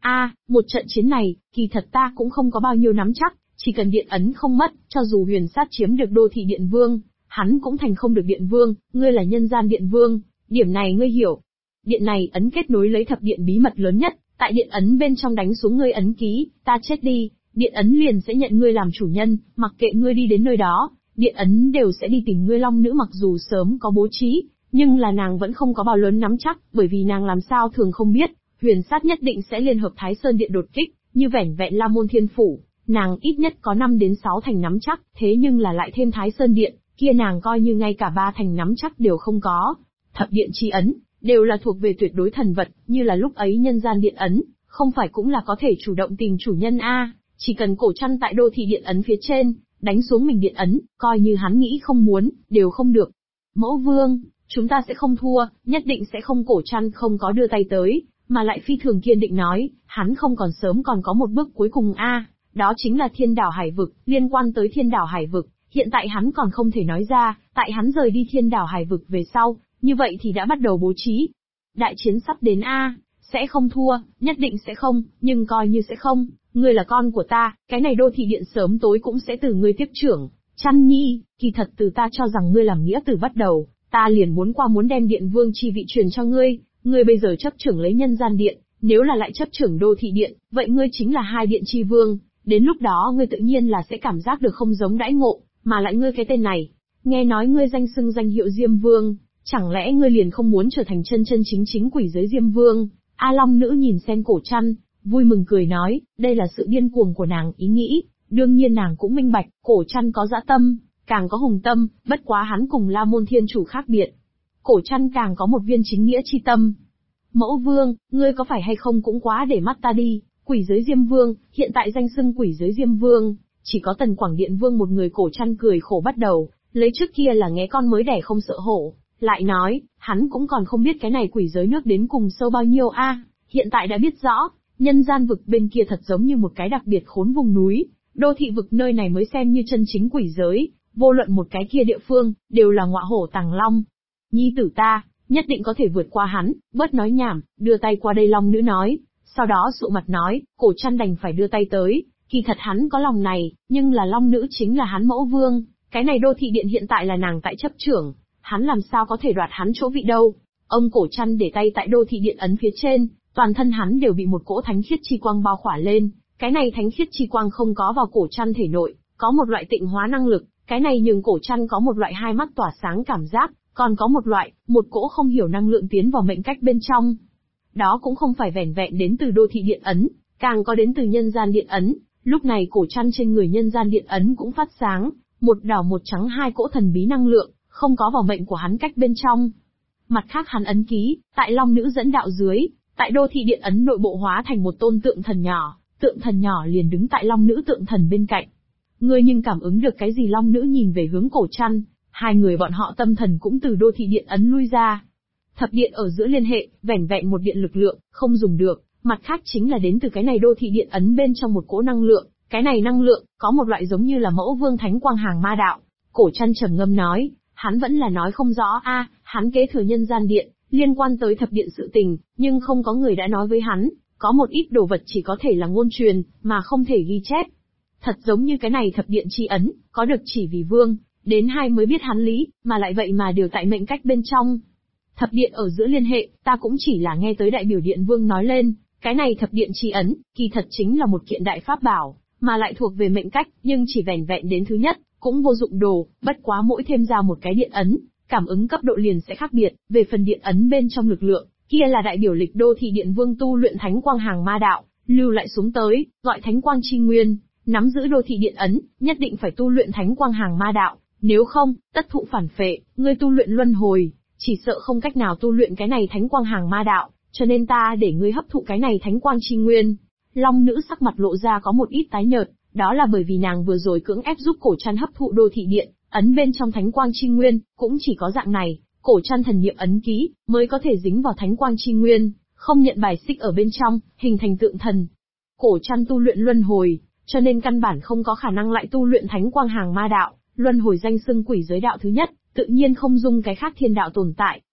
Một trận chiến này, kỳ thật ta cũng không có bao nhiêu nắm chắc, chỉ cần điện ấn không mất, cho dù Huyền Sát chiếm được Đô Thị Điện Vương, hắn cũng thành không được Điện Vương. Ngươi là nhân gian Điện Vương, điểm này ngươi hiểu. Điện này ấn kết nối lấy thập điện bí mật lớn nhất, tại điện ấn bên trong đánh xuống ngươi ấn ký, ta chết đi, điện ấn liền sẽ nhận ngươi làm chủ nhân, mặc kệ ngươi đi đến nơi đó, điện ấn đều sẽ đi tìm ngươi. Long Nữ mặc dù sớm có bố trí, nhưng là nàng vẫn không có bao lớn nắm chắc, bởi vì nàng làm sao thường không biết, Huyền Sát nhất định sẽ liên hợp Thái Sơn Điện đột kích, như vẻn vẹn La Môn Thiên Phủ, nàng ít nhất có 5 đến 6 thành nắm chắc, thế nhưng là lại thêm Thái Sơn Điện, kia nàng coi như ngay cả 3 thành nắm chắc đều không có. Thập điện chi ấn, đều là thuộc về tuyệt đối thần vật, như là lúc ấy nhân gian điện ấn, không phải cũng là có thể chủ động tìm chủ nhân chỉ cần Cổ Trăn tại Đô Thị Điện ấn phía trên, đánh xuống mình điện ấn, coi như hắn nghĩ không muốn, đều không được. Mẫu Vương, chúng ta sẽ không thua, nhất định sẽ không. Cổ Trăn không có đưa tay tới, mà lại phi thường kiên định nói, hắn không còn sớm còn có một bước cuối cùng đó chính là Thiên Đảo Hải Vực. Liên quan tới Thiên Đảo Hải Vực, hiện tại hắn còn không thể nói ra, tại hắn rời đi Thiên Đảo Hải Vực về sau, như vậy thì đã bắt đầu bố trí. Đại chiến sắp đến sẽ không thua, nhất định sẽ không, nhưng coi như sẽ không, ngươi là con của ta, cái này Đô Thị Điện sớm tối cũng sẽ từ ngươi tiếp trưởng. Trăn Nhi, kỳ thật từ ta cho rằng ngươi làm nghĩa tử bắt đầu, ta liền muốn đem Điện Vương chi vị truyền cho ngươi, ngươi bây giờ chấp trưởng lấy nhân gian điện, nếu là lại chấp trưởng Đô Thị Điện, vậy ngươi chính là 2 điện chi vương, đến lúc đó ngươi tự nhiên là sẽ cảm giác được không giống đãi ngộ, Mà lại ngươi cái tên này, nghe nói ngươi danh xưng danh hiệu Diêm Vương, chẳng lẽ ngươi liền không muốn trở thành chân chân chính chính quỷ giới Diêm Vương? A Long nữ nhìn xem Cổ Trăn, vui mừng cười nói, đây là sự điên cuồng của nàng ý nghĩ, đương nhiên nàng cũng minh bạch, Cổ Trăn có dã tâm, càng có hùng tâm, bất quá hắn cùng La Môn Thiên Chủ khác biệt. Cổ Trăn càng có một viên chính nghĩa chi tâm. Mẫu Vương, ngươi có phải hay không cũng quá để mắt ta đi, quỷ giới Diêm Vương, hiện tại danh xưng quỷ giới Diêm Vương, chỉ có Tần Quảng Điện Vương một người. Cổ Trăn cười khổ bắt đầu, lấy trước kia là nghe con mới đẻ không sợ hổ, lại nói, hắn cũng còn không biết cái này quỷ giới nước đến cùng sâu bao nhiêu a, hiện tại đã biết rõ, nhân gian vực bên kia thật giống như một cái đặc biệt khốn vùng núi, đô thị vực nơi này mới xem như chân chính quỷ giới, vô luận một cái kia địa phương, đều là ngọa hổ tàng long. Nhi tử ta, nhất định có thể vượt qua hắn, bớt nói nhảm, đưa tay qua đây. Long nữ nói, sau đó sụ mặt nói, Cổ Trăn đành phải đưa tay tới, kỳ thật hắn có lòng này, nhưng là Long nữ chính là hắn mẫu vương, cái này đô thị điện hiện tại là nàng tại chấp trưởng, hắn làm sao có thể đoạt hắn chỗ vị đâu. Ông Cổ Trăn để tay tại đô thị điện ấn phía trên, toàn thân hắn đều bị một cỗ thánh khiết chi quang bao khỏa lên, cái này thánh khiết chi quang không có vào Cổ Trăn thể nội, có một loại tịnh hóa năng lực, cái này nhường Cổ Trăn có một loại hai mắt tỏa sáng cảm giác, còn có một cỗ không hiểu năng lượng tiến vào mệnh cách bên trong. Đó cũng không phải vẻn vẹn đến từ đô thị điện ấn, càng có đến từ nhân gian điện ấn. Lúc này Cổ Trăn trên người nhân gian điện ấn cũng phát sáng, một đỏ một trắng hai cỗ thần bí năng lượng, không có vào mệnh của hắn cách bên trong. Mặt khác hắn ấn ký, tại Long nữ dẫn đạo dưới, tại đô thị điện ấn nội bộ hóa thành một tôn tượng thần nhỏ liền đứng tại Long nữ tượng thần bên cạnh. Ngươi nhưng cảm ứng được cái gì? Long nữ nhìn về hướng Cổ Trăn, hai người bọn họ tâm thần cũng từ đô thị điện ấn lui ra. Thập điện ở giữa liên hệ, vẻn vẹn một điện lực lượng, không dùng được, mặt khác chính là đến từ cái này đô thị điện ấn bên trong một cỗ năng lượng, cái này năng lượng, có một loại giống như là mẫu vương thánh quang hàng ma đạo. Cổ Trăn trầm ngâm nói, hắn vẫn là nói không rõ hắn kế thừa nhân gian điện, liên quan tới thập điện sự tình, nhưng không có người đã nói với hắn, có một ít đồ vật chỉ có thể là ngôn truyền, mà không thể ghi chép. Thật giống như cái này thập điện chi ấn, có được chỉ vì vương, đến hai mới biết hắn lý, mà lại vậy mà đều tại mệnh cách bên trong. Thập điện ở giữa liên hệ, ta cũng chỉ là nghe tới đại biểu điện vương nói lên, cái này thập điện chi ấn, kỳ thật chính là một kiện đại pháp bảo, mà lại thuộc về mệnh cách, nhưng chỉ vẻn vẹn đến thứ nhất, cũng vô dụng đồ, bất quá mỗi thêm ra một cái điện ấn, cảm ứng cấp độ liền sẽ khác biệt. Về phần điện ấn bên trong lực lượng, kia là đại biểu lịch đô thị điện vương tu luyện thánh quang hàng ma đạo, lưu lại xuống tới, gọi thánh quang chi nguyên, nắm giữ đô thị điện ấn, nhất định phải tu luyện thánh quang hàng ma đạo, nếu không, tất thụ phản phệ, ngươi tu luyện luân hồi, chỉ sợ không cách nào tu luyện cái này thánh quang hàng ma đạo, cho nên ta để ngươi hấp thụ cái này thánh quang chi nguyên. Long nữ sắc mặt lộ ra có một ít tái nhợt, đó là bởi vì nàng vừa rồi cưỡng ép giúp Cổ Trăn hấp thụ đô thị điện ấn bên trong thánh quang chi nguyên, cũng chỉ có dạng này, Cổ Trăn thần niệm ấn ký mới có thể dính vào thánh quang chi nguyên, không nhận bài xích ở bên trong, hình thành tượng thần. Cổ Trăn tu luyện luân hồi, cho nên căn bản không có khả năng lại tu luyện thánh quang hàng ma đạo, luân hồi danh xưng quỷ giới đạo thứ nhất, tự nhiên không dung cái khác thiên đạo tồn tại.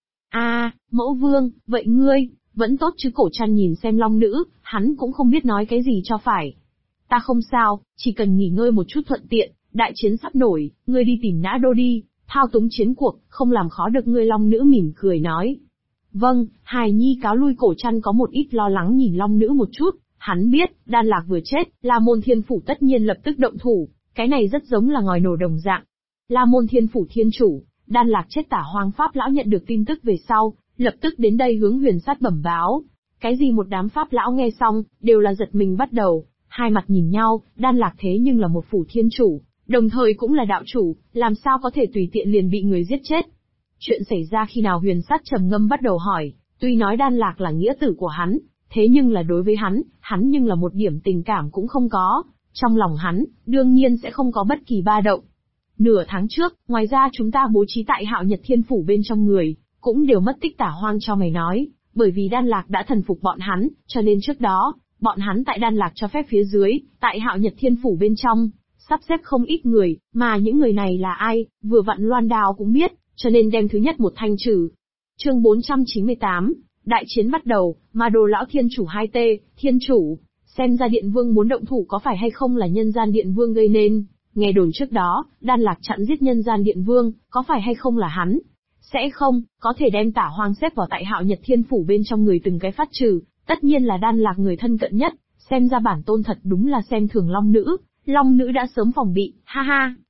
Mẫu vương, vậy ngươi, vẫn tốt chứ? Cổ Trăn nhìn xem Long nữ, hắn cũng không biết nói cái gì cho phải. Ta không sao, chỉ cần nghỉ ngơi một chút thuận tiện, đại chiến sắp nổi, ngươi đi tìm Nã Đô đi, thao túng chiến cuộc, không làm khó được ngươi. Long nữ mỉm cười nói. Vâng, hài nhi cáo lui. Cổ Trăn có một ít lo lắng nhìn Long nữ một chút, hắn biết, Đan Lạc vừa chết, La Môn Thiên Phủ tất nhiên lập tức động thủ, cái này rất giống là ngòi nổ đồng dạng. La Môn Thiên Phủ thiên chủ, Đan Lạc chết Tả Hoang Pháp lão nhận được tin tức về sau, lập tức đến đây hướng Huyền Sát bẩm báo. Cái gì? Một đám Pháp lão nghe xong, đều là giật mình bắt đầu, hai mặt nhìn nhau. Đan Lạc thế nhưng là một phủ thiên chủ, đồng thời cũng là đạo chủ, làm sao có thể tùy tiện liền bị người giết chết? Chuyện xảy ra khi nào? Huyền Sát trầm ngâm bắt đầu hỏi, tuy nói Đan Lạc là nghĩa tử của hắn, thế nhưng là đối với hắn nhưng là một điểm tình cảm cũng không có, trong lòng hắn, đương nhiên sẽ không có bất kỳ ba động. Nửa tháng trước, ngoài ra chúng ta bố trí tại Hạo Nhật Thiên Phủ bên trong người, cũng đều mất tích. Tả Hoang cho mày nói, bởi vì Đan Lạc đã thần phục bọn hắn, cho nên trước đó, bọn hắn tại Đan Lạc cho phép phía dưới, tại Hạo Nhật Thiên Phủ bên trong, sắp xếp không ít người, mà những người này là ai, vừa vặn Loan Đào cũng biết, cho nên đem thứ nhất một thanh trừ. Chương 498, đại chiến bắt đầu, Ma Đô lão thiên chủ 2T, thiên chủ, xem ra Điện Vương muốn động thủ có phải hay không là nhân gian Điện Vương gây nên, nghe đồn trước đó, Đan Lạc chặn giết nhân gian Điện Vương, có phải hay không là hắn? Sẽ không, có thể đem Tả Hoang xếp vào tại Hạo Nhật Thiên Phủ bên trong người từng cái phát trừ, tất nhiên là Đan Lạc người thân cận nhất, xem ra bản tôn thật đúng là xem thường Long nữ đã sớm phòng bị, ha ha,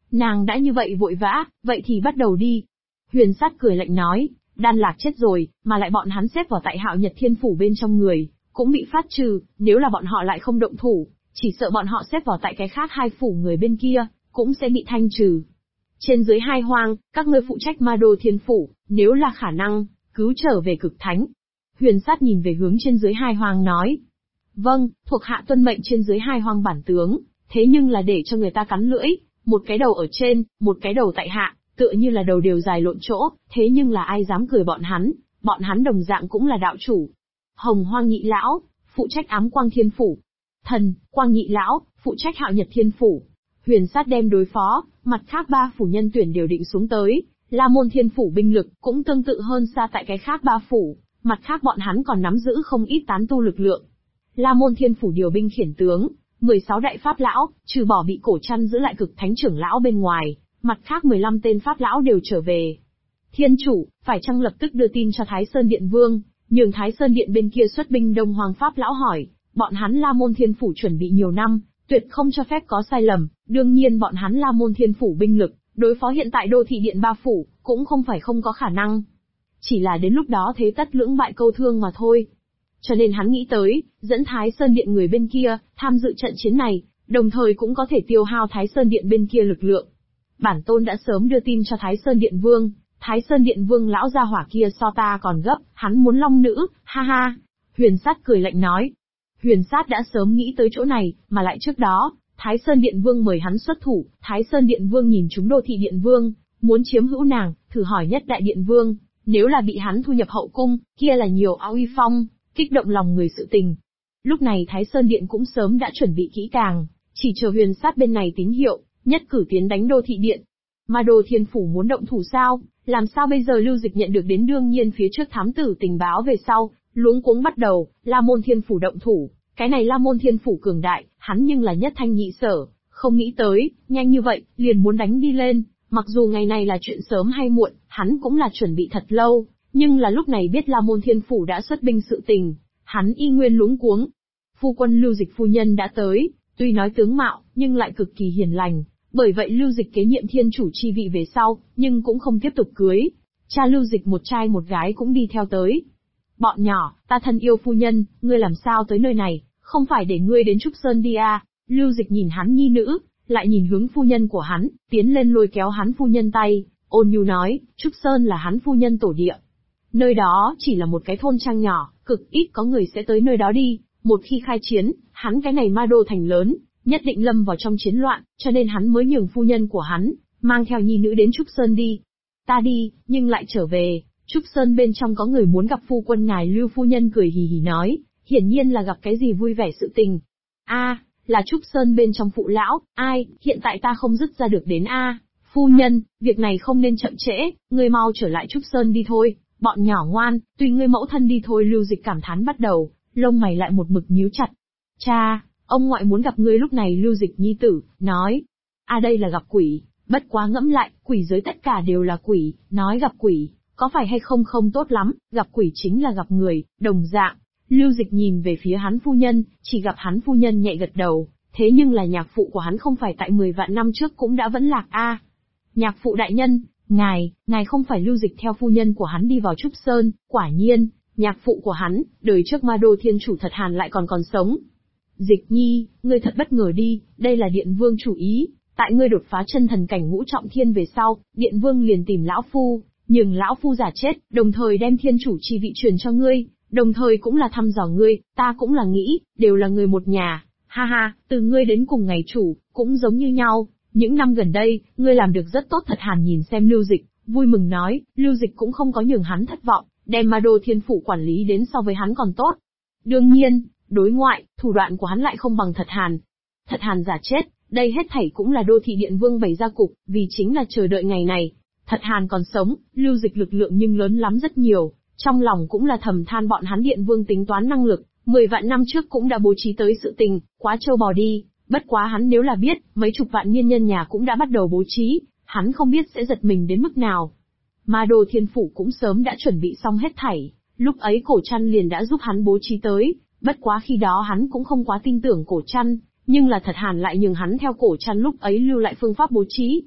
Nàng đã như vậy vội vã, vậy thì bắt đầu đi. Huyền sát cười lạnh nói, Đan Lạc chết rồi, mà lại bọn hắn xếp vào tại Hạo Nhật Thiên Phủ bên trong người, cũng bị phát trừ, nếu là bọn họ lại không động thủ, chỉ sợ bọn họ xếp vào tại cái khác hai phủ người bên kia, cũng sẽ bị thanh trừ. Trên dưới hai hoang, các ngươi phụ trách Ma Đô Thiên Phủ, nếu là khả năng, cứu trở về cực thánh. Huyền sát nhìn về hướng trên dưới hai hoang nói. Vâng, thuộc hạ tuân mệnh trên dưới hai hoang bản tướng, thế nhưng là để cho người ta cắn lưỡi, một cái đầu ở trên, một cái đầu tại hạ, tựa như là đầu đều dài lộn chỗ, thế nhưng là ai dám cười bọn hắn đồng dạng cũng là đạo chủ. Hồng Hoang Nhị Lão, phụ trách Ám Quang Thiên Phủ. Thần, Quang Nhị Lão, phụ trách Hạo Nhật Thiên Phủ. Huyền sát đem đối phó, mặt khác ba phủ nhân tuyển đều định xuống tới, La Môn Thiên Phủ binh lực cũng tương tự hơn xa tại cái khác ba phủ, mặt khác bọn hắn còn nắm giữ không ít tán tu lực lượng. La Môn Thiên Phủ điều binh khiển tướng, 16 đại pháp lão, trừ bỏ bị cổ chăn giữ lại cực thánh trưởng lão bên ngoài, mặt khác 15 tên pháp lão đều trở về. Thiên chủ, phải chăng lập tức đưa tin cho Thái Sơn Điện Vương, nhường Thái Sơn Điện bên kia xuất binh Đông Hoàng pháp lão hỏi, bọn hắn La Môn Thiên Phủ chuẩn bị nhiều năm, tuyệt không cho phép có sai lầm, đương nhiên bọn hắn La Môn Thiên Phủ binh lực, đối phó hiện tại đô thị điện ba phủ, cũng không phải không có khả năng. Chỉ là đến lúc đó thế tất lưỡng bại câu thương mà thôi. Cho nên hắn nghĩ tới, dẫn Thái Sơn Điện người bên kia, tham dự trận chiến này, đồng thời cũng có thể tiêu hao Thái Sơn Điện bên kia lực lượng. Bản tôn đã sớm đưa tin cho Thái Sơn Điện Vương, Thái Sơn Điện Vương lão gia hỏa kia so ta còn gấp, hắn muốn long nữ, ha ha. Huyền sát cười lạnh nói. Huyền sát đã sớm nghĩ tới chỗ này, mà lại trước đó, Thái Sơn Điện Vương mời hắn xuất thủ, Thái Sơn Điện Vương nhìn chúng Đô Thị Điện Vương, muốn chiếm hữu nàng, thử hỏi Nhất Đại Điện Vương, nếu là bị hắn thu nhập hậu cung, kia là nhiều áo uy phong, kích động lòng người sự tình. Lúc này Thái Sơn Điện cũng sớm đã chuẩn bị kỹ càng, chỉ chờ huyền sát bên này tín hiệu, nhất cử tiến đánh Đô Thị Điện. Ma Đô Thiên Phủ muốn động thủ sao, làm sao bây giờ Lưu Dịch nhận được đến đương nhiên phía trước thám tử tình báo về sau, luống cuống bắt đầu, La Môn Thiên Phủ động thủ, cái này La Môn Thiên Phủ cường đại, hắn nhưng là nhất thanh nhị sở, không nghĩ tới, nhanh như vậy, liền muốn đánh đi lên, mặc dù ngày này là chuyện sớm hay muộn, hắn cũng là chuẩn bị thật lâu, nhưng là lúc này biết La Môn Thiên Phủ đã xuất binh sự tình, hắn y nguyên luống cuống. Phu quân Lưu Dịch phu nhân đã tới, tuy nói tướng mạo, nhưng lại cực kỳ hiền lành, bởi vậy Lưu Dịch kế nhiệm thiên chủ chi vị về sau, nhưng cũng không tiếp tục cưới. Cha Lưu Dịch một trai một gái cũng đi theo tới. Bọn nhỏ, ta thân yêu phu nhân, ngươi làm sao tới nơi này, không phải để ngươi đến Trúc Sơn đi à? Lưu Dịch nhìn hắn nhi nữ, lại nhìn hướng phu nhân của hắn, tiến lên lôi kéo hắn phu nhân tay, ôn nhu nói, Trúc Sơn là hắn phu nhân tổ địa. Nơi đó chỉ là một cái thôn trang nhỏ, cực ít có người sẽ tới nơi đó đi, một khi khai chiến, hắn cái này Ma Đô thành lớn, nhất định lâm vào trong chiến loạn, cho nên hắn mới nhường phu nhân của hắn, mang theo nhi nữ đến Trúc Sơn đi. Ta đi, nhưng lại trở về, Trúc Sơn bên trong có người muốn gặp phu quân ngài. Lưu phu nhân cười hì hì nói, hiển nhiên là gặp cái gì vui vẻ sự tình. A, là Trúc Sơn bên trong phụ lão, ai, hiện tại ta không dứt ra được đến a. Phu nhân, việc này không nên chậm trễ, ngươi mau trở lại Trúc Sơn đi thôi, bọn nhỏ ngoan, tùy ngươi mẫu thân đi thôi. Lưu Dịch cảm thán bắt đầu, lông mày lại một mực nhíu chặt. Cha, ông ngoại muốn gặp ngươi. Lúc này Lưu Dịch nhi tử, nói, đây là gặp quỷ, bất quá ngẫm lại, quỷ giới tất cả đều là quỷ, nói gặp quỷ, có phải hay không không tốt lắm, gặp quỷ chính là gặp người, đồng dạng. Lưu Dịch nhìn về phía hắn phu nhân, chỉ gặp hắn phu nhân nhẹ gật đầu, thế nhưng là nhạc phụ của hắn không phải tại 10 vạn năm trước cũng đã vẫn lạc a. Nhạc phụ đại nhân, ngài không phải Lưu Dịch theo phu nhân của hắn đi vào Trúc Sơn, quả nhiên, nhạc phụ của hắn, đời trước Ma Đô Thiên Chủ Thật Hàn lại còn sống. Dịch nhi, ngươi thật bất ngờ đi, đây là Điện Vương chủ ý, tại ngươi đột phá chân thần cảnh ngũ trọng thiên về sau, Điện Vương liền tìm lão phu, nhường lão phu giả chết, đồng thời đem thiên chủ chi vị truyền cho ngươi, đồng thời cũng là thăm dò ngươi, ta cũng là nghĩ, đều là người một nhà, ha ha, từ ngươi đến cùng ngày chủ, cũng giống như nhau, những năm gần đây, ngươi làm được rất tốt. Thật Hàn nhìn xem Lưu Dịch, vui mừng nói, Lưu Dịch cũng không có nhường hắn thất vọng, đem Ma Đô Thiên Phủ quản lý đến so với hắn còn tốt. Đương nhiên, đối ngoại, thủ đoạn của hắn lại không bằng Thật Hàn. Thật Hàn giả chết, đây hết thảy cũng là Đô Thị Điện Vương bày ra cục, vì chính là chờ đợi ngày này. Thật Hàn còn sống, Lưu Dịch lực lượng nhưng lớn lắm rất nhiều, trong lòng cũng là thầm than bọn hắn Điện Vương tính toán năng lực, 10 vạn năm trước cũng đã bố trí tới sự tình, quá trâu bò đi, bất quá hắn nếu là biết, mấy chục vạn niên nhân nhà cũng đã bắt đầu bố trí, hắn không biết sẽ giật mình đến mức nào. Ma Đô Thiên Phủ cũng sớm đã chuẩn bị xong hết thảy, lúc ấy Cổ Trăn liền đã giúp hắn bố trí tới, bất quá khi đó hắn cũng không quá tin tưởng Cổ Trăn, nhưng là Thật Hàn lại nhường hắn theo Cổ Trăn lúc ấy lưu lại phương pháp bố trí.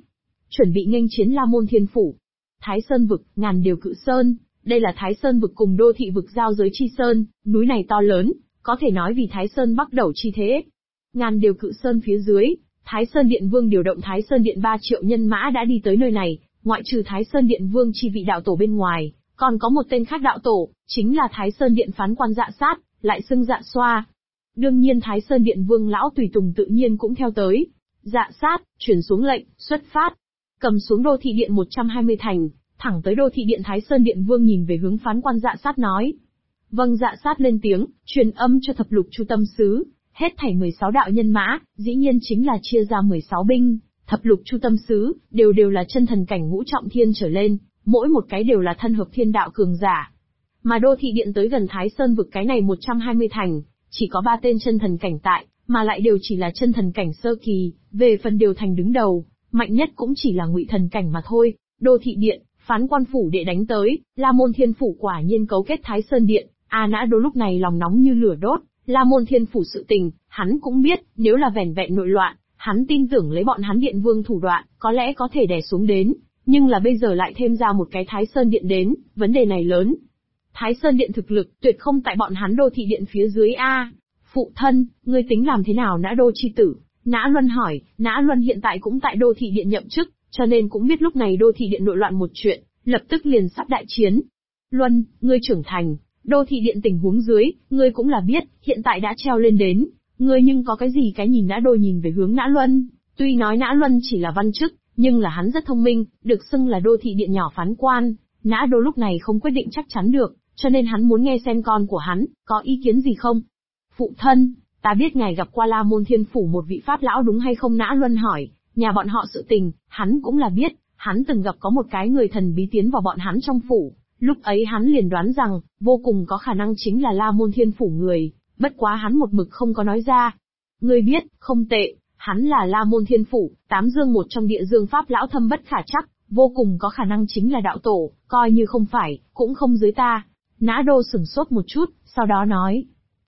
chuẩn bị nghênh chiến La Môn Thiên Phủ. Thái Sơn vực, ngàn điều cự sơn, đây là Thái Sơn vực cùng đô thị vực giao giới chi sơn, núi này to lớn, có thể nói vì Thái Sơn Bắc Đẩu chi thế. Ngàn điều cự sơn phía dưới, Thái Sơn Điện Vương điều động Thái Sơn Điện 3 triệu nhân mã đã đi tới nơi này, ngoại trừ Thái Sơn Điện Vương chi vị đạo tổ bên ngoài, còn có một tên khác đạo tổ, chính là Thái Sơn Điện phán quan Dạ Sát, lại xưng Dạ Xoa. Đương nhiên Thái Sơn Điện Vương lão tùy tùng tự nhiên cũng theo tới. Dạ Sát, truyền xuống lệnh, xuất phát. Cầm xuống đô thị điện 120 thành, thẳng tới đô thị điện Thái Sơn Điện Vương nhìn về hướng phán quan Dạ Sát nói. Vâng, Dạ Sát lên tiếng, truyền âm cho thập lục chu tâm sứ, hết thảy 16 đạo nhân mã, dĩ nhiên chính là chia ra 16 binh, thập lục chu tâm sứ, đều là chân thần cảnh ngũ trọng thiên trở lên, mỗi một cái đều là thân hợp thiên đạo cường giả. Mà đô thị điện tới gần Thái Sơn vực cái này 120 thành, chỉ có 3 tên chân thần cảnh tại, mà lại đều chỉ là chân thần cảnh sơ kỳ, về phần đều thành đứng đầu, mạnh nhất cũng chỉ là ngụy thần cảnh mà thôi. Đô thị điện, phán quan phủ đệ đánh tới, La Môn Thiên Phủ quả nhiên cấu kết Thái Sơn Điện, Nã Đô lúc này lòng nóng như lửa đốt, La Môn Thiên Phủ sự tình, hắn cũng biết, nếu là vẻn vẹn nội loạn, hắn tin tưởng lấy bọn hắn điện vương thủ đoạn, có lẽ có thể đè xuống đến, nhưng là bây giờ lại thêm ra một cái Thái Sơn Điện đến, vấn đề này lớn. Thái Sơn Điện thực lực, tuyệt không tại bọn hắn đô thị điện phía dưới a. Phụ thân, ngươi tính làm thế nào Nã Đô chi tử? Nã Luân hỏi, Nã Luân hiện tại cũng tại đô thị điện nhậm chức, cho nên cũng biết lúc này đô thị điện nội loạn một chuyện, lập tức liền sắp đại chiến. Luân, ngươi trưởng thành, đô thị điện tình huống dưới, ngươi cũng là biết, hiện tại đã treo lên đến, ngươi nhưng có cái gì cái nhìn Nã Đô nhìn về hướng Nã Luân, tuy nói Nã Luân chỉ là văn chức, nhưng là hắn rất thông minh, được xưng là đô thị điện nhỏ phán quan, Nã Đô lúc này không quyết định chắc chắn được, cho nên hắn muốn nghe xem con của hắn, có ý kiến gì không? Phụ thân, ta biết ngài gặp qua La Môn Thiên Phủ một vị pháp lão đúng hay không Nã Luân hỏi, nhà bọn họ sự tình, hắn cũng là biết, hắn từng gặp có một cái người thần bí tiến vào bọn hắn trong phủ, lúc ấy hắn liền đoán rằng, vô cùng có khả năng chính là La Môn Thiên Phủ người, bất quá hắn một mực không có nói ra. Ngươi biết, không tệ, hắn là La Môn Thiên Phủ, tám dương một trong địa dương pháp lão thâm bất khả chắc, vô cùng có khả năng chính là đạo tổ, coi như không phải, cũng không dưới ta. Nã Đô sửng sốt một chút, sau đó nói.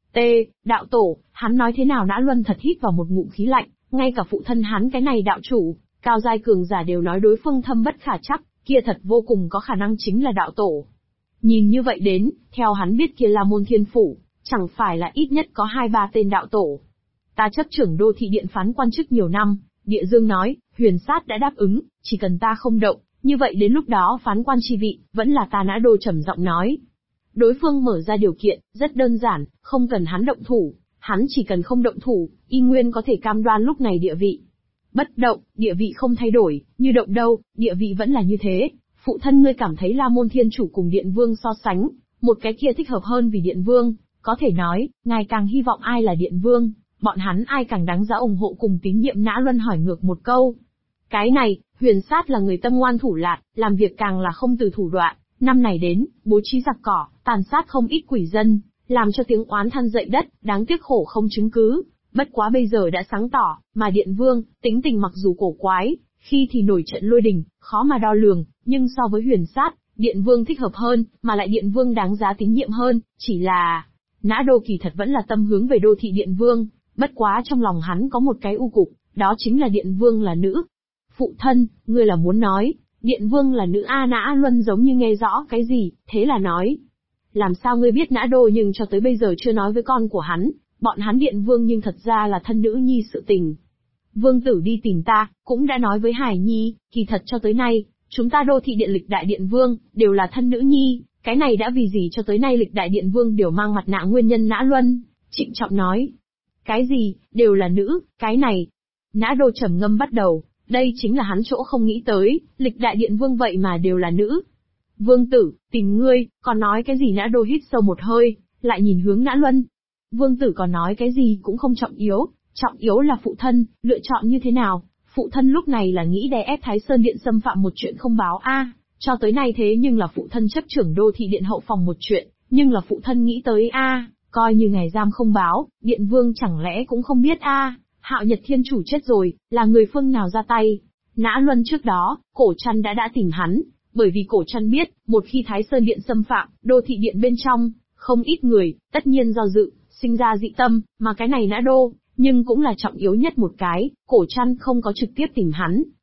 Đạo tổ, hắn nói thế nào Nã Luân thật hít vào một ngụm khí lạnh, ngay cả phụ thân hắn cái này đạo chủ, cao giai cường giả đều nói đối phương thâm bất khả chắc, kia thật vô cùng có khả năng chính là đạo tổ. Nhìn như vậy đến, theo hắn biết kia La Môn Thiên Phủ, chẳng phải là ít nhất có 2-3 tên đạo tổ. Ta chấp trưởng đô thị điện phán quan chức nhiều năm, Địa Dương nói, Huyền Sát đã đáp ứng, chỉ cần ta không động, như vậy đến lúc đó phán quan chi vị, vẫn là ta Nã Đô trầm giọng nói. Đối phương mở ra điều kiện, rất đơn giản, không cần hắn động thủ, hắn chỉ cần không động thủ, y nguyên có thể cam đoan lúc này địa vị. Bất động, địa vị không thay đổi, như động đâu, địa vị vẫn là như thế. Phụ thân ngươi cảm thấy La Môn Thiên Chủ cùng Điện Vương so sánh, một cái kia thích hợp hơn vì Điện Vương, có thể nói, ngài càng hy vọng ai là Điện Vương, bọn hắn ai càng đáng giá ủng hộ cùng tín nhiệm Nã Luân hỏi ngược một câu. Cái này, Huyền Sát là người tâm ngoan thủ lạn, làm việc càng là không từ thủ đoạn. Năm này đến, bố trí giặc cỏ, tàn sát không ít quỷ dân, làm cho tiếng oán than dậy đất, đáng tiếc khổ không chứng cứ. Bất quá bây giờ đã sáng tỏ, mà Điện Vương, tính tình mặc dù cổ quái, khi thì nổi trận lôi đình, khó mà đo lường, nhưng so với Huyền Sát, Điện Vương thích hợp hơn, mà lại Điện Vương đáng giá tín nhiệm hơn, chỉ là... Nã Đô kỳ thật vẫn là tâm hướng về đô thị Điện Vương, bất quá trong lòng hắn có một cái u cục, đó chính là Điện Vương là nữ. Phụ thân, ngươi là muốn nói... Điện Vương là nữ Nã Luân giống như nghe rõ cái gì, thế là nói. Làm sao ngươi biết Nã Đô nhưng cho tới bây giờ chưa nói với con của hắn, bọn hắn Điện Vương nhưng thật ra là thân nữ nhi sự tình. Vương tử đi tìm ta, cũng đã nói với Hải Nhi, kỳ thật cho tới nay, chúng ta đô thị điện lịch đại Điện Vương, đều là thân nữ nhi, cái này đã vì gì cho tới nay lịch đại Điện Vương đều mang mặt nạ nguyên nhân Nã Luân, trịnh trọng nói. Cái gì, đều là nữ, cái này. Nã Đô trầm ngâm bắt đầu. Đây chính là hắn chỗ không nghĩ tới, lịch đại Điện Vương vậy mà đều là nữ. Vương tử, tìm ngươi, còn nói cái gì Nã Đô hít sâu một hơi, lại nhìn hướng Nã Luân. Vương tử còn nói cái gì cũng không trọng yếu là phụ thân, lựa chọn như thế nào, phụ thân lúc này là nghĩ đè ép Thái Sơn Điện xâm phạm một chuyện không báo cho tới nay thế nhưng là phụ thân chấp trưởng đô thị điện hậu phòng một chuyện, nhưng là phụ thân nghĩ tới coi như ngày giam không báo, Điện Vương chẳng lẽ cũng không biết Hạo Nhật Thiên Chủ chết rồi, là người phương nào ra tay? Nã Luân trước đó, Cổ Trăn đã tìm hắn, bởi vì Cổ Trăn biết, một khi Thái Sơn Điện xâm phạm, đô thị điện bên trong, không ít người, tất nhiên do dự, sinh ra dị tâm, mà cái này Nã Đô, nhưng cũng là trọng yếu nhất một cái, Cổ Trăn không có trực tiếp tìm hắn,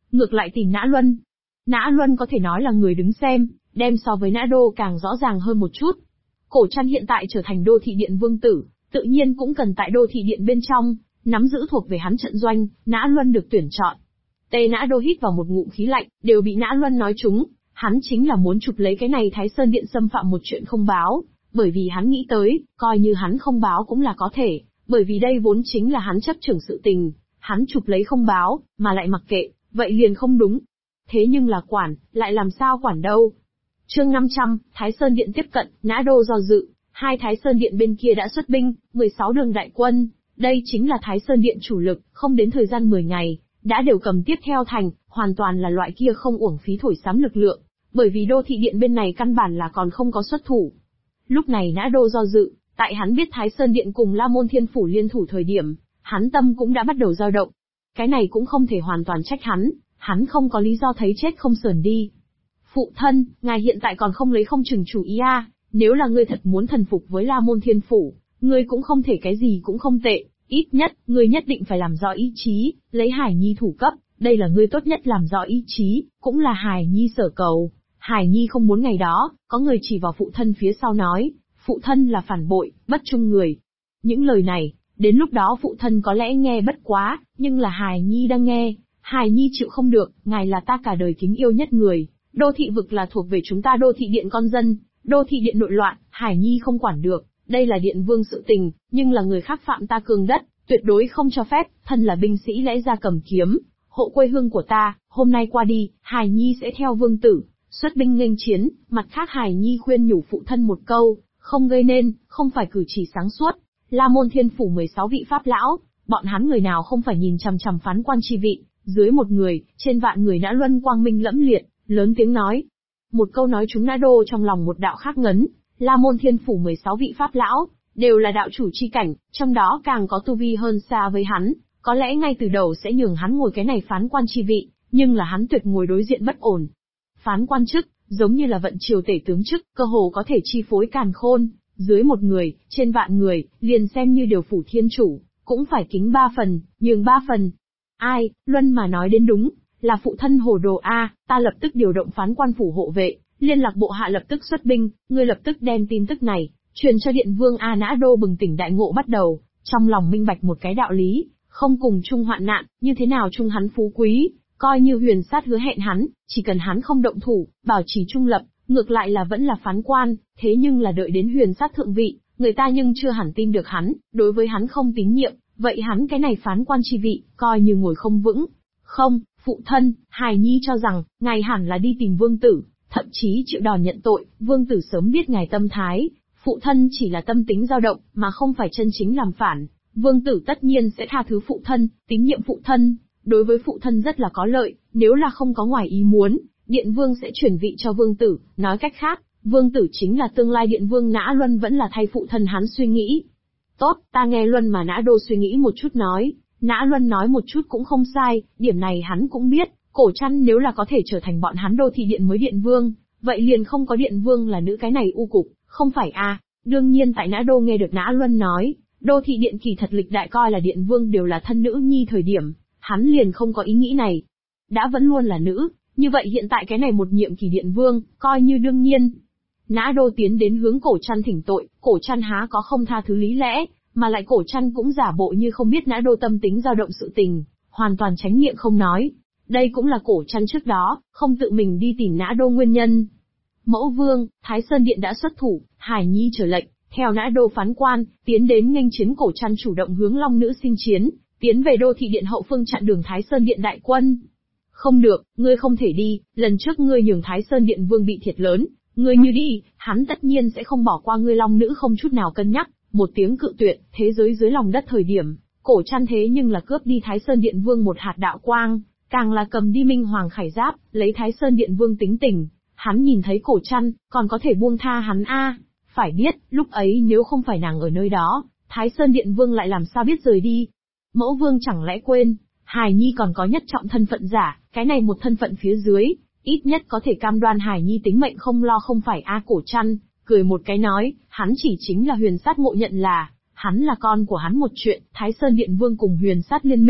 ngược lại tìm Nã Luân. Nã Luân có thể nói là người đứng xem, đem so với Nã Đô càng rõ ràng hơn một chút. Cổ Trăn hiện tại trở thành đô thị điện vương tử, tự nhiên cũng cần tại đô thị điện bên trong, nắm giữ thuộc về hắn trận doanh, Nã Luân được tuyển chọn. Tề Nã Đô hít vào một ngụm khí lạnh, đều bị Nã Luân nói trúng, hắn chính là muốn chụp lấy cái này Thái Sơn Điện xâm phạm một chuyện không báo, bởi vì hắn nghĩ tới, coi như hắn không báo cũng là có thể, bởi vì đây vốn chính là hắn chấp trưởng sự tình, hắn chụp lấy không báo, mà lại mặc kệ, vậy liền không đúng. Thế nhưng là quản, lại làm sao quản đâu. Chương 500, Thái Sơn Điện tiếp cận, Nã Đô do dự, hai Thái Sơn Điện bên kia đã xuất binh, 16 đường đại quân, đây chính là Thái Sơn Điện chủ lực, không đến thời gian 10 ngày, đã đều cầm tiếp theo thành, hoàn toàn là loại kia không uổng phí thổi sắm lực lượng, bởi vì đô thị điện bên này căn bản là còn không có xuất thủ. Lúc này Nã Đô do dự, tại hắn biết Thái Sơn Điện cùng La Môn Thiên Phủ liên thủ thời điểm, hắn tâm cũng đã bắt đầu dao động. Cái này cũng không thể hoàn toàn trách hắn không có lý do thấy chết không sờn đi. Phụ thân, ngài hiện tại còn không lấy không chừng chủ ý à, nếu là ngươi thật muốn thần phục với La Môn Thiên Phủ, ngươi cũng không thể cái gì cũng không tệ, ít nhất, ngươi nhất định phải làm rõ ý chí, lấy Hải Nhi thủ cấp, đây là ngươi tốt nhất làm rõ ý chí, cũng là Hải Nhi sở cầu. Hải Nhi không muốn ngày đó, có người chỉ vào phụ thân phía sau nói, phụ thân là phản bội, bất trung người. Những lời này, đến lúc đó phụ thân có lẽ nghe bất quá, nhưng là Hải Nhi đang nghe, Hải Nhi chịu không được, ngài là ta cả đời kính yêu nhất người, đô thị vực là thuộc về chúng ta đô thị điện con dân, đô thị điện nội loạn, Hải Nhi không quản được, đây là điện vương sự tình, nhưng là người khác phạm ta cường đất, tuyệt đối không cho phép, thân là binh sĩ lẽ ra cầm kiếm, hộ quê hương của ta, hôm nay qua đi, Hải Nhi sẽ theo vương tử, xuất binh nghênh chiến, mặt khác Hải Nhi khuyên nhủ phụ thân một câu, không gây nên, không phải cử chỉ sáng suốt. La Môn Thiên Phủ 16 vị pháp lão, bọn hắn người nào không phải nhìn chằm chằm phán quan chi vị, dưới một người, trên vạn người Nã Luân quang minh lẫm liệt, lớn tiếng nói. Một câu nói chúng Nã Đô trong lòng một đạo khác ngấn, La Môn Thiên Phủ 16 vị pháp lão, đều là đạo chủ chi cảnh, trong đó càng có tu vi hơn xa với hắn, có lẽ ngay từ đầu sẽ nhường hắn ngồi cái này phán quan chi vị, nhưng là hắn tuyệt ngồi đối diện bất ổn. Phán quan chức, giống như là vận triều tể tướng chức, cơ hồ có thể chi phối càn khôn, dưới một người, trên vạn người, liền xem như điều phủ thiên chủ, cũng phải kính 3 phần, nhường 3 phần. Ai, Luân mà nói đến đúng, là phụ thân hồ đồ a, ta lập tức điều động phán quan phủ hộ vệ, liên lạc bộ hạ lập tức xuất binh, ngươi lập tức đem tin tức này, truyền cho điện vương A. Nã Đô bừng tỉnh đại ngộ bắt đầu, trong lòng minh bạch một cái đạo lý, không cùng chung hoạn nạn, như thế nào chung hắn phú quý. Coi như huyền sát hứa hẹn hắn, chỉ cần hắn không động thủ, bảo trì trung lập, ngược lại là vẫn là phán quan, thế nhưng là đợi đến huyền sát thượng vị, người ta nhưng chưa hẳn tin được hắn, đối với hắn không tín nhiệm, vậy hắn cái này phán quan chi vị, coi như ngồi không vững. Không, phụ thân, Hải Nhi cho rằng, ngài hẳn là đi tìm vương tử, thậm chí chịu đòn nhận tội, vương tử sớm biết ngài tâm thái, phụ thân chỉ là tâm tính dao động, mà không phải chân chính làm phản, vương tử tất nhiên sẽ tha thứ phụ thân, tín nhiệm phụ thân. Đối với phụ thân rất là có lợi, nếu là không có ngoài ý muốn, điện vương sẽ chuyển vị cho vương tử, nói cách khác, vương tử chính là tương lai điện vương. Nã Luân vẫn là thay phụ thân hắn suy nghĩ. Tốt, ta nghe Luân mà Nã Đô suy nghĩ một chút nói, Nã Luân nói một chút cũng không sai, điểm này hắn cũng biết, Cổ Trăn nếu là có thể trở thành bọn hắn đô thị điện mới điện vương, vậy liền không có điện vương là nữ cái này u cục, không phải à? Đương nhiên tại Nã Đô nghe được Nã Luân nói, đô thị điện kỳ thật lịch đại coi là điện vương đều là thân nữ nhi thời điểm. Hắn liền không có ý nghĩ này. Đã vẫn luôn là nữ, như vậy hiện tại cái này một nhiệm kỳ điện vương, coi như đương nhiên. Nã Đô tiến đến hướng Cổ Trăn thỉnh tội, Cổ Trăn há có không tha thứ lý lẽ, mà lại Cổ Trăn cũng giả bộ như không biết Nã Đô tâm tính dao động sự tình, hoàn toàn tránh miệng không nói. Đây cũng là Cổ Trăn trước đó, không tự mình đi tìm Nã Đô nguyên nhân. Mẫu vương, Thái Sơn Điện đã xuất thủ, Hải Nhi trở lệnh, theo Nã Đô phán quan, tiến đến nghênh chiến. Cổ Trăn chủ động hướng Long Nữ xin chiến. Tiến về đô thị điện hậu phương chặn đường Thái Sơn Điện đại quân. Không được, ngươi không thể đi, lần trước ngươi nhường Thái Sơn Điện vương bị thiệt lớn, ngươi như đi, hắn tất nhiên sẽ không bỏ qua ngươi. Long Nữ không chút nào cân nhắc, một tiếng cự tuyệt. Thế giới dưới lòng đất thời điểm, Cổ Trăn thế nhưng là cướp đi Thái Sơn Điện vương một hạt đạo quang, càng là cầm đi Minh Hoàng khải giáp, lấy Thái Sơn Điện vương tính tình, hắn nhìn thấy Cổ Trăn, còn có thể buông tha hắn a? Phải biết, lúc ấy nếu không phải nàng ở nơi đó, Thái Sơn Điện vương lại làm sao biết rời đi? Mẫu vương chẳng lẽ quên, Hải Nhi còn có nhất trọng thân phận giả, cái này một thân phận phía dưới, ít nhất có thể cam đoan Hải Nhi tính mệnh không lo không phải a? Cổ Trăn, cười một cái nói, hắn chỉ chính là huyền sát ngộ nhận là, hắn là con của hắn một chuyện, Thái Sơn Điện vương cùng huyền sát liên minh,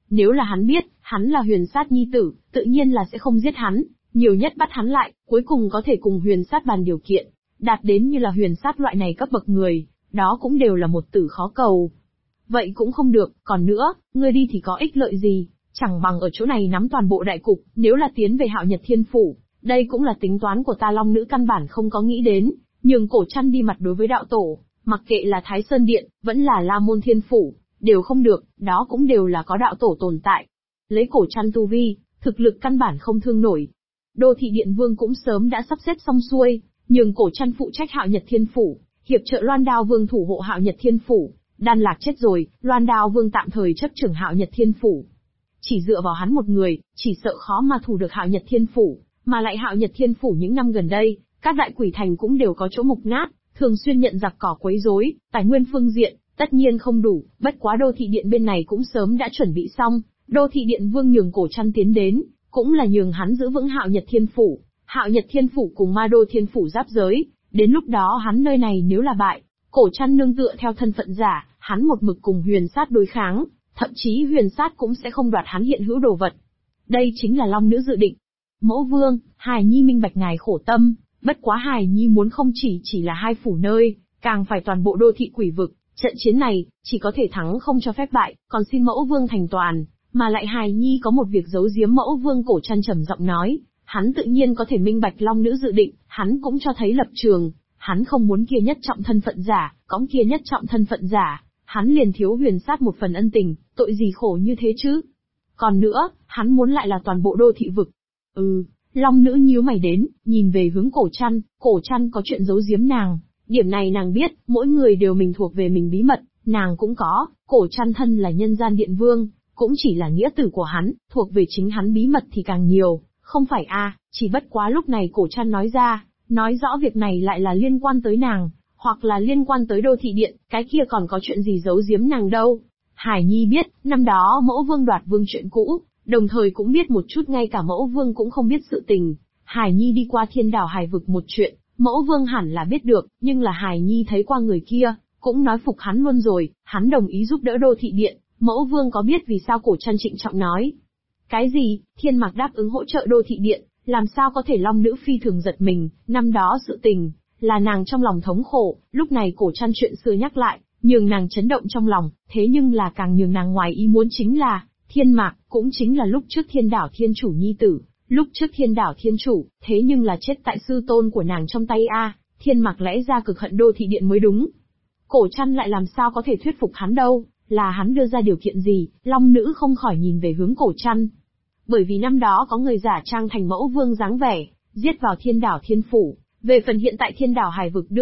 Nếu là hắn biết, hắn là Huyền Sát nhi tử, tự nhiên là sẽ không giết hắn, nhiều nhất bắt hắn lại, cuối cùng có thể cùng Huyền Sát bàn điều kiện, đạt đến như là Huyền Sát loại này cấp bậc người, đó cũng đều là một tử khó cầu. Vậy cũng không được, còn nữa, ngươi đi thì có ích lợi gì, chẳng bằng ở chỗ này nắm toàn bộ đại cục, nếu là tiến về Hạo Nhật Thiên Phủ, đây cũng là tính toán của ta Long Nữ căn bản không có nghĩ đến, nhường Cổ Trăn đi mặt đối với đạo tổ, mặc kệ là Thái Sơn Điện, vẫn là La Môn Thiên Phủ, đều không được, đó cũng đều là có đạo tổ tồn tại. Lấy Cổ Trăn tu vi, thực lực căn bản không thương nổi. Đô Thị Điện Vương cũng sớm đã sắp xếp xong xuôi, nhường Cổ Trăn phụ trách Hạo Nhật Thiên Phủ, hiệp trợ Loan Đao Vương thủ hộ Hạo Nhật Thiên Phủ. Đan Lạc chết rồi, Loan Đao Vương tạm thời chấp trưởng Hạo Nhật Thiên Phủ. Chỉ dựa vào hắn một người, chỉ sợ khó mà thủ được Hạo Nhật Thiên Phủ, mà lại Hạo Nhật Thiên Phủ những năm gần đây, các đại quỷ thành cũng đều có chỗ mục nát, thường xuyên nhận giặc cỏ quấy rối, tài nguyên phương diện, tất nhiên không đủ, bất quá Đô Thị Điện bên này cũng sớm đã chuẩn bị xong, Đô Thị Điện Vương nhường Cổ Trăn tiến đến, cũng là nhường hắn giữ vững Hạo Nhật Thiên Phủ. Hạo Nhật Thiên Phủ cùng Ma Đô Thiên Phủ giáp giới, đến lúc đó hắn nơi này nếu là bại, Cổ Trăn nương tựa theo thân phận giả, hắn một mực cùng Huyền Sát đối kháng, thậm chí Huyền Sát cũng sẽ không đoạt hắn hiện hữu đồ vật. Đây chính là Long Nữ dự định. Mẫu Vương, Hài Nhi minh bạch ngài khổ tâm, bất quá Hài Nhi muốn không chỉ là hai phủ nơi, càng phải toàn bộ đô thị quỷ vực, trận chiến này, chỉ có thể thắng không cho phép bại, còn xin Mẫu Vương thành toàn, mà lại Hài Nhi có một việc giấu giếm Mẫu Vương. Cổ Trăn trầm giọng nói, hắn tự nhiên có thể minh bạch Long Nữ dự định, hắn cũng cho thấy lập trường. Hắn không muốn kia nhất trọng thân phận giả, cõng kia nhất trọng thân phận giả, hắn liền thiếu Huyền Sát một phần ân tình, tội gì khổ như thế chứ? Còn nữa, hắn muốn lại là toàn bộ đô thị vực. Long Nữ nhíu mày đến, nhìn về hướng Cổ Trăn có chuyện giấu giếm nàng, điểm này nàng biết, mỗi người đều mình thuộc về mình bí mật, nàng cũng có, Cổ Trăn thân là nhân gian điện vương, cũng chỉ là nghĩa tử của hắn, thuộc về chính hắn bí mật thì càng nhiều, không phải chỉ bất quá lúc này Cổ Trăn nói ra. Nói rõ việc này lại là liên quan tới nàng, hoặc là liên quan tới Đô Thị Điện, cái kia còn có chuyện gì giấu giếm nàng đâu. Hải Nhi biết, năm đó Mẫu Vương đoạt vương chuyện cũ, đồng thời cũng biết một chút ngay cả Mẫu Vương cũng không biết sự tình. Hải Nhi đi qua Thiên Đảo Hải vực một chuyện, Mẫu Vương hẳn là biết được, nhưng là Hải Nhi thấy qua người kia, cũng nói phục hắn luôn rồi, hắn đồng ý giúp đỡ Đô Thị Điện. Mẫu Vương có biết vì sao Cổ Trăn trịnh trọng nói? Cái gì? Thiên Mạc đáp ứng hỗ trợ Đô Thị Điện? Làm sao có thể? Long Nữ phi thường giật mình, năm đó sự tình, là nàng trong lòng thống khổ, lúc này Cổ Trăn chuyện xưa nhắc lại, nhường nàng chấn động trong lòng, thế nhưng là càng nhường nàng ngoài ý muốn chính là, Thiên Mạc, cũng chính là lúc trước Thiên Đảo Thiên Chủ nhi tử, lúc trước Thiên Đảo Thiên Chủ, thế nhưng là chết tại sư tôn của nàng trong tay Thiên Mạc lẽ ra cực hận Đô Thị Điện mới đúng. Cổ Trăn lại làm sao có thể thuyết phục hắn đâu, là hắn đưa ra điều kiện gì? Long Nữ không khỏi nhìn về hướng Cổ Trăn. Bởi vì năm đó có người giả trang thành Mẫu Vương dáng vẻ, giết vào Thiên Đảo Thiên Phủ, về phần hiện tại Thiên Đảo Hải vực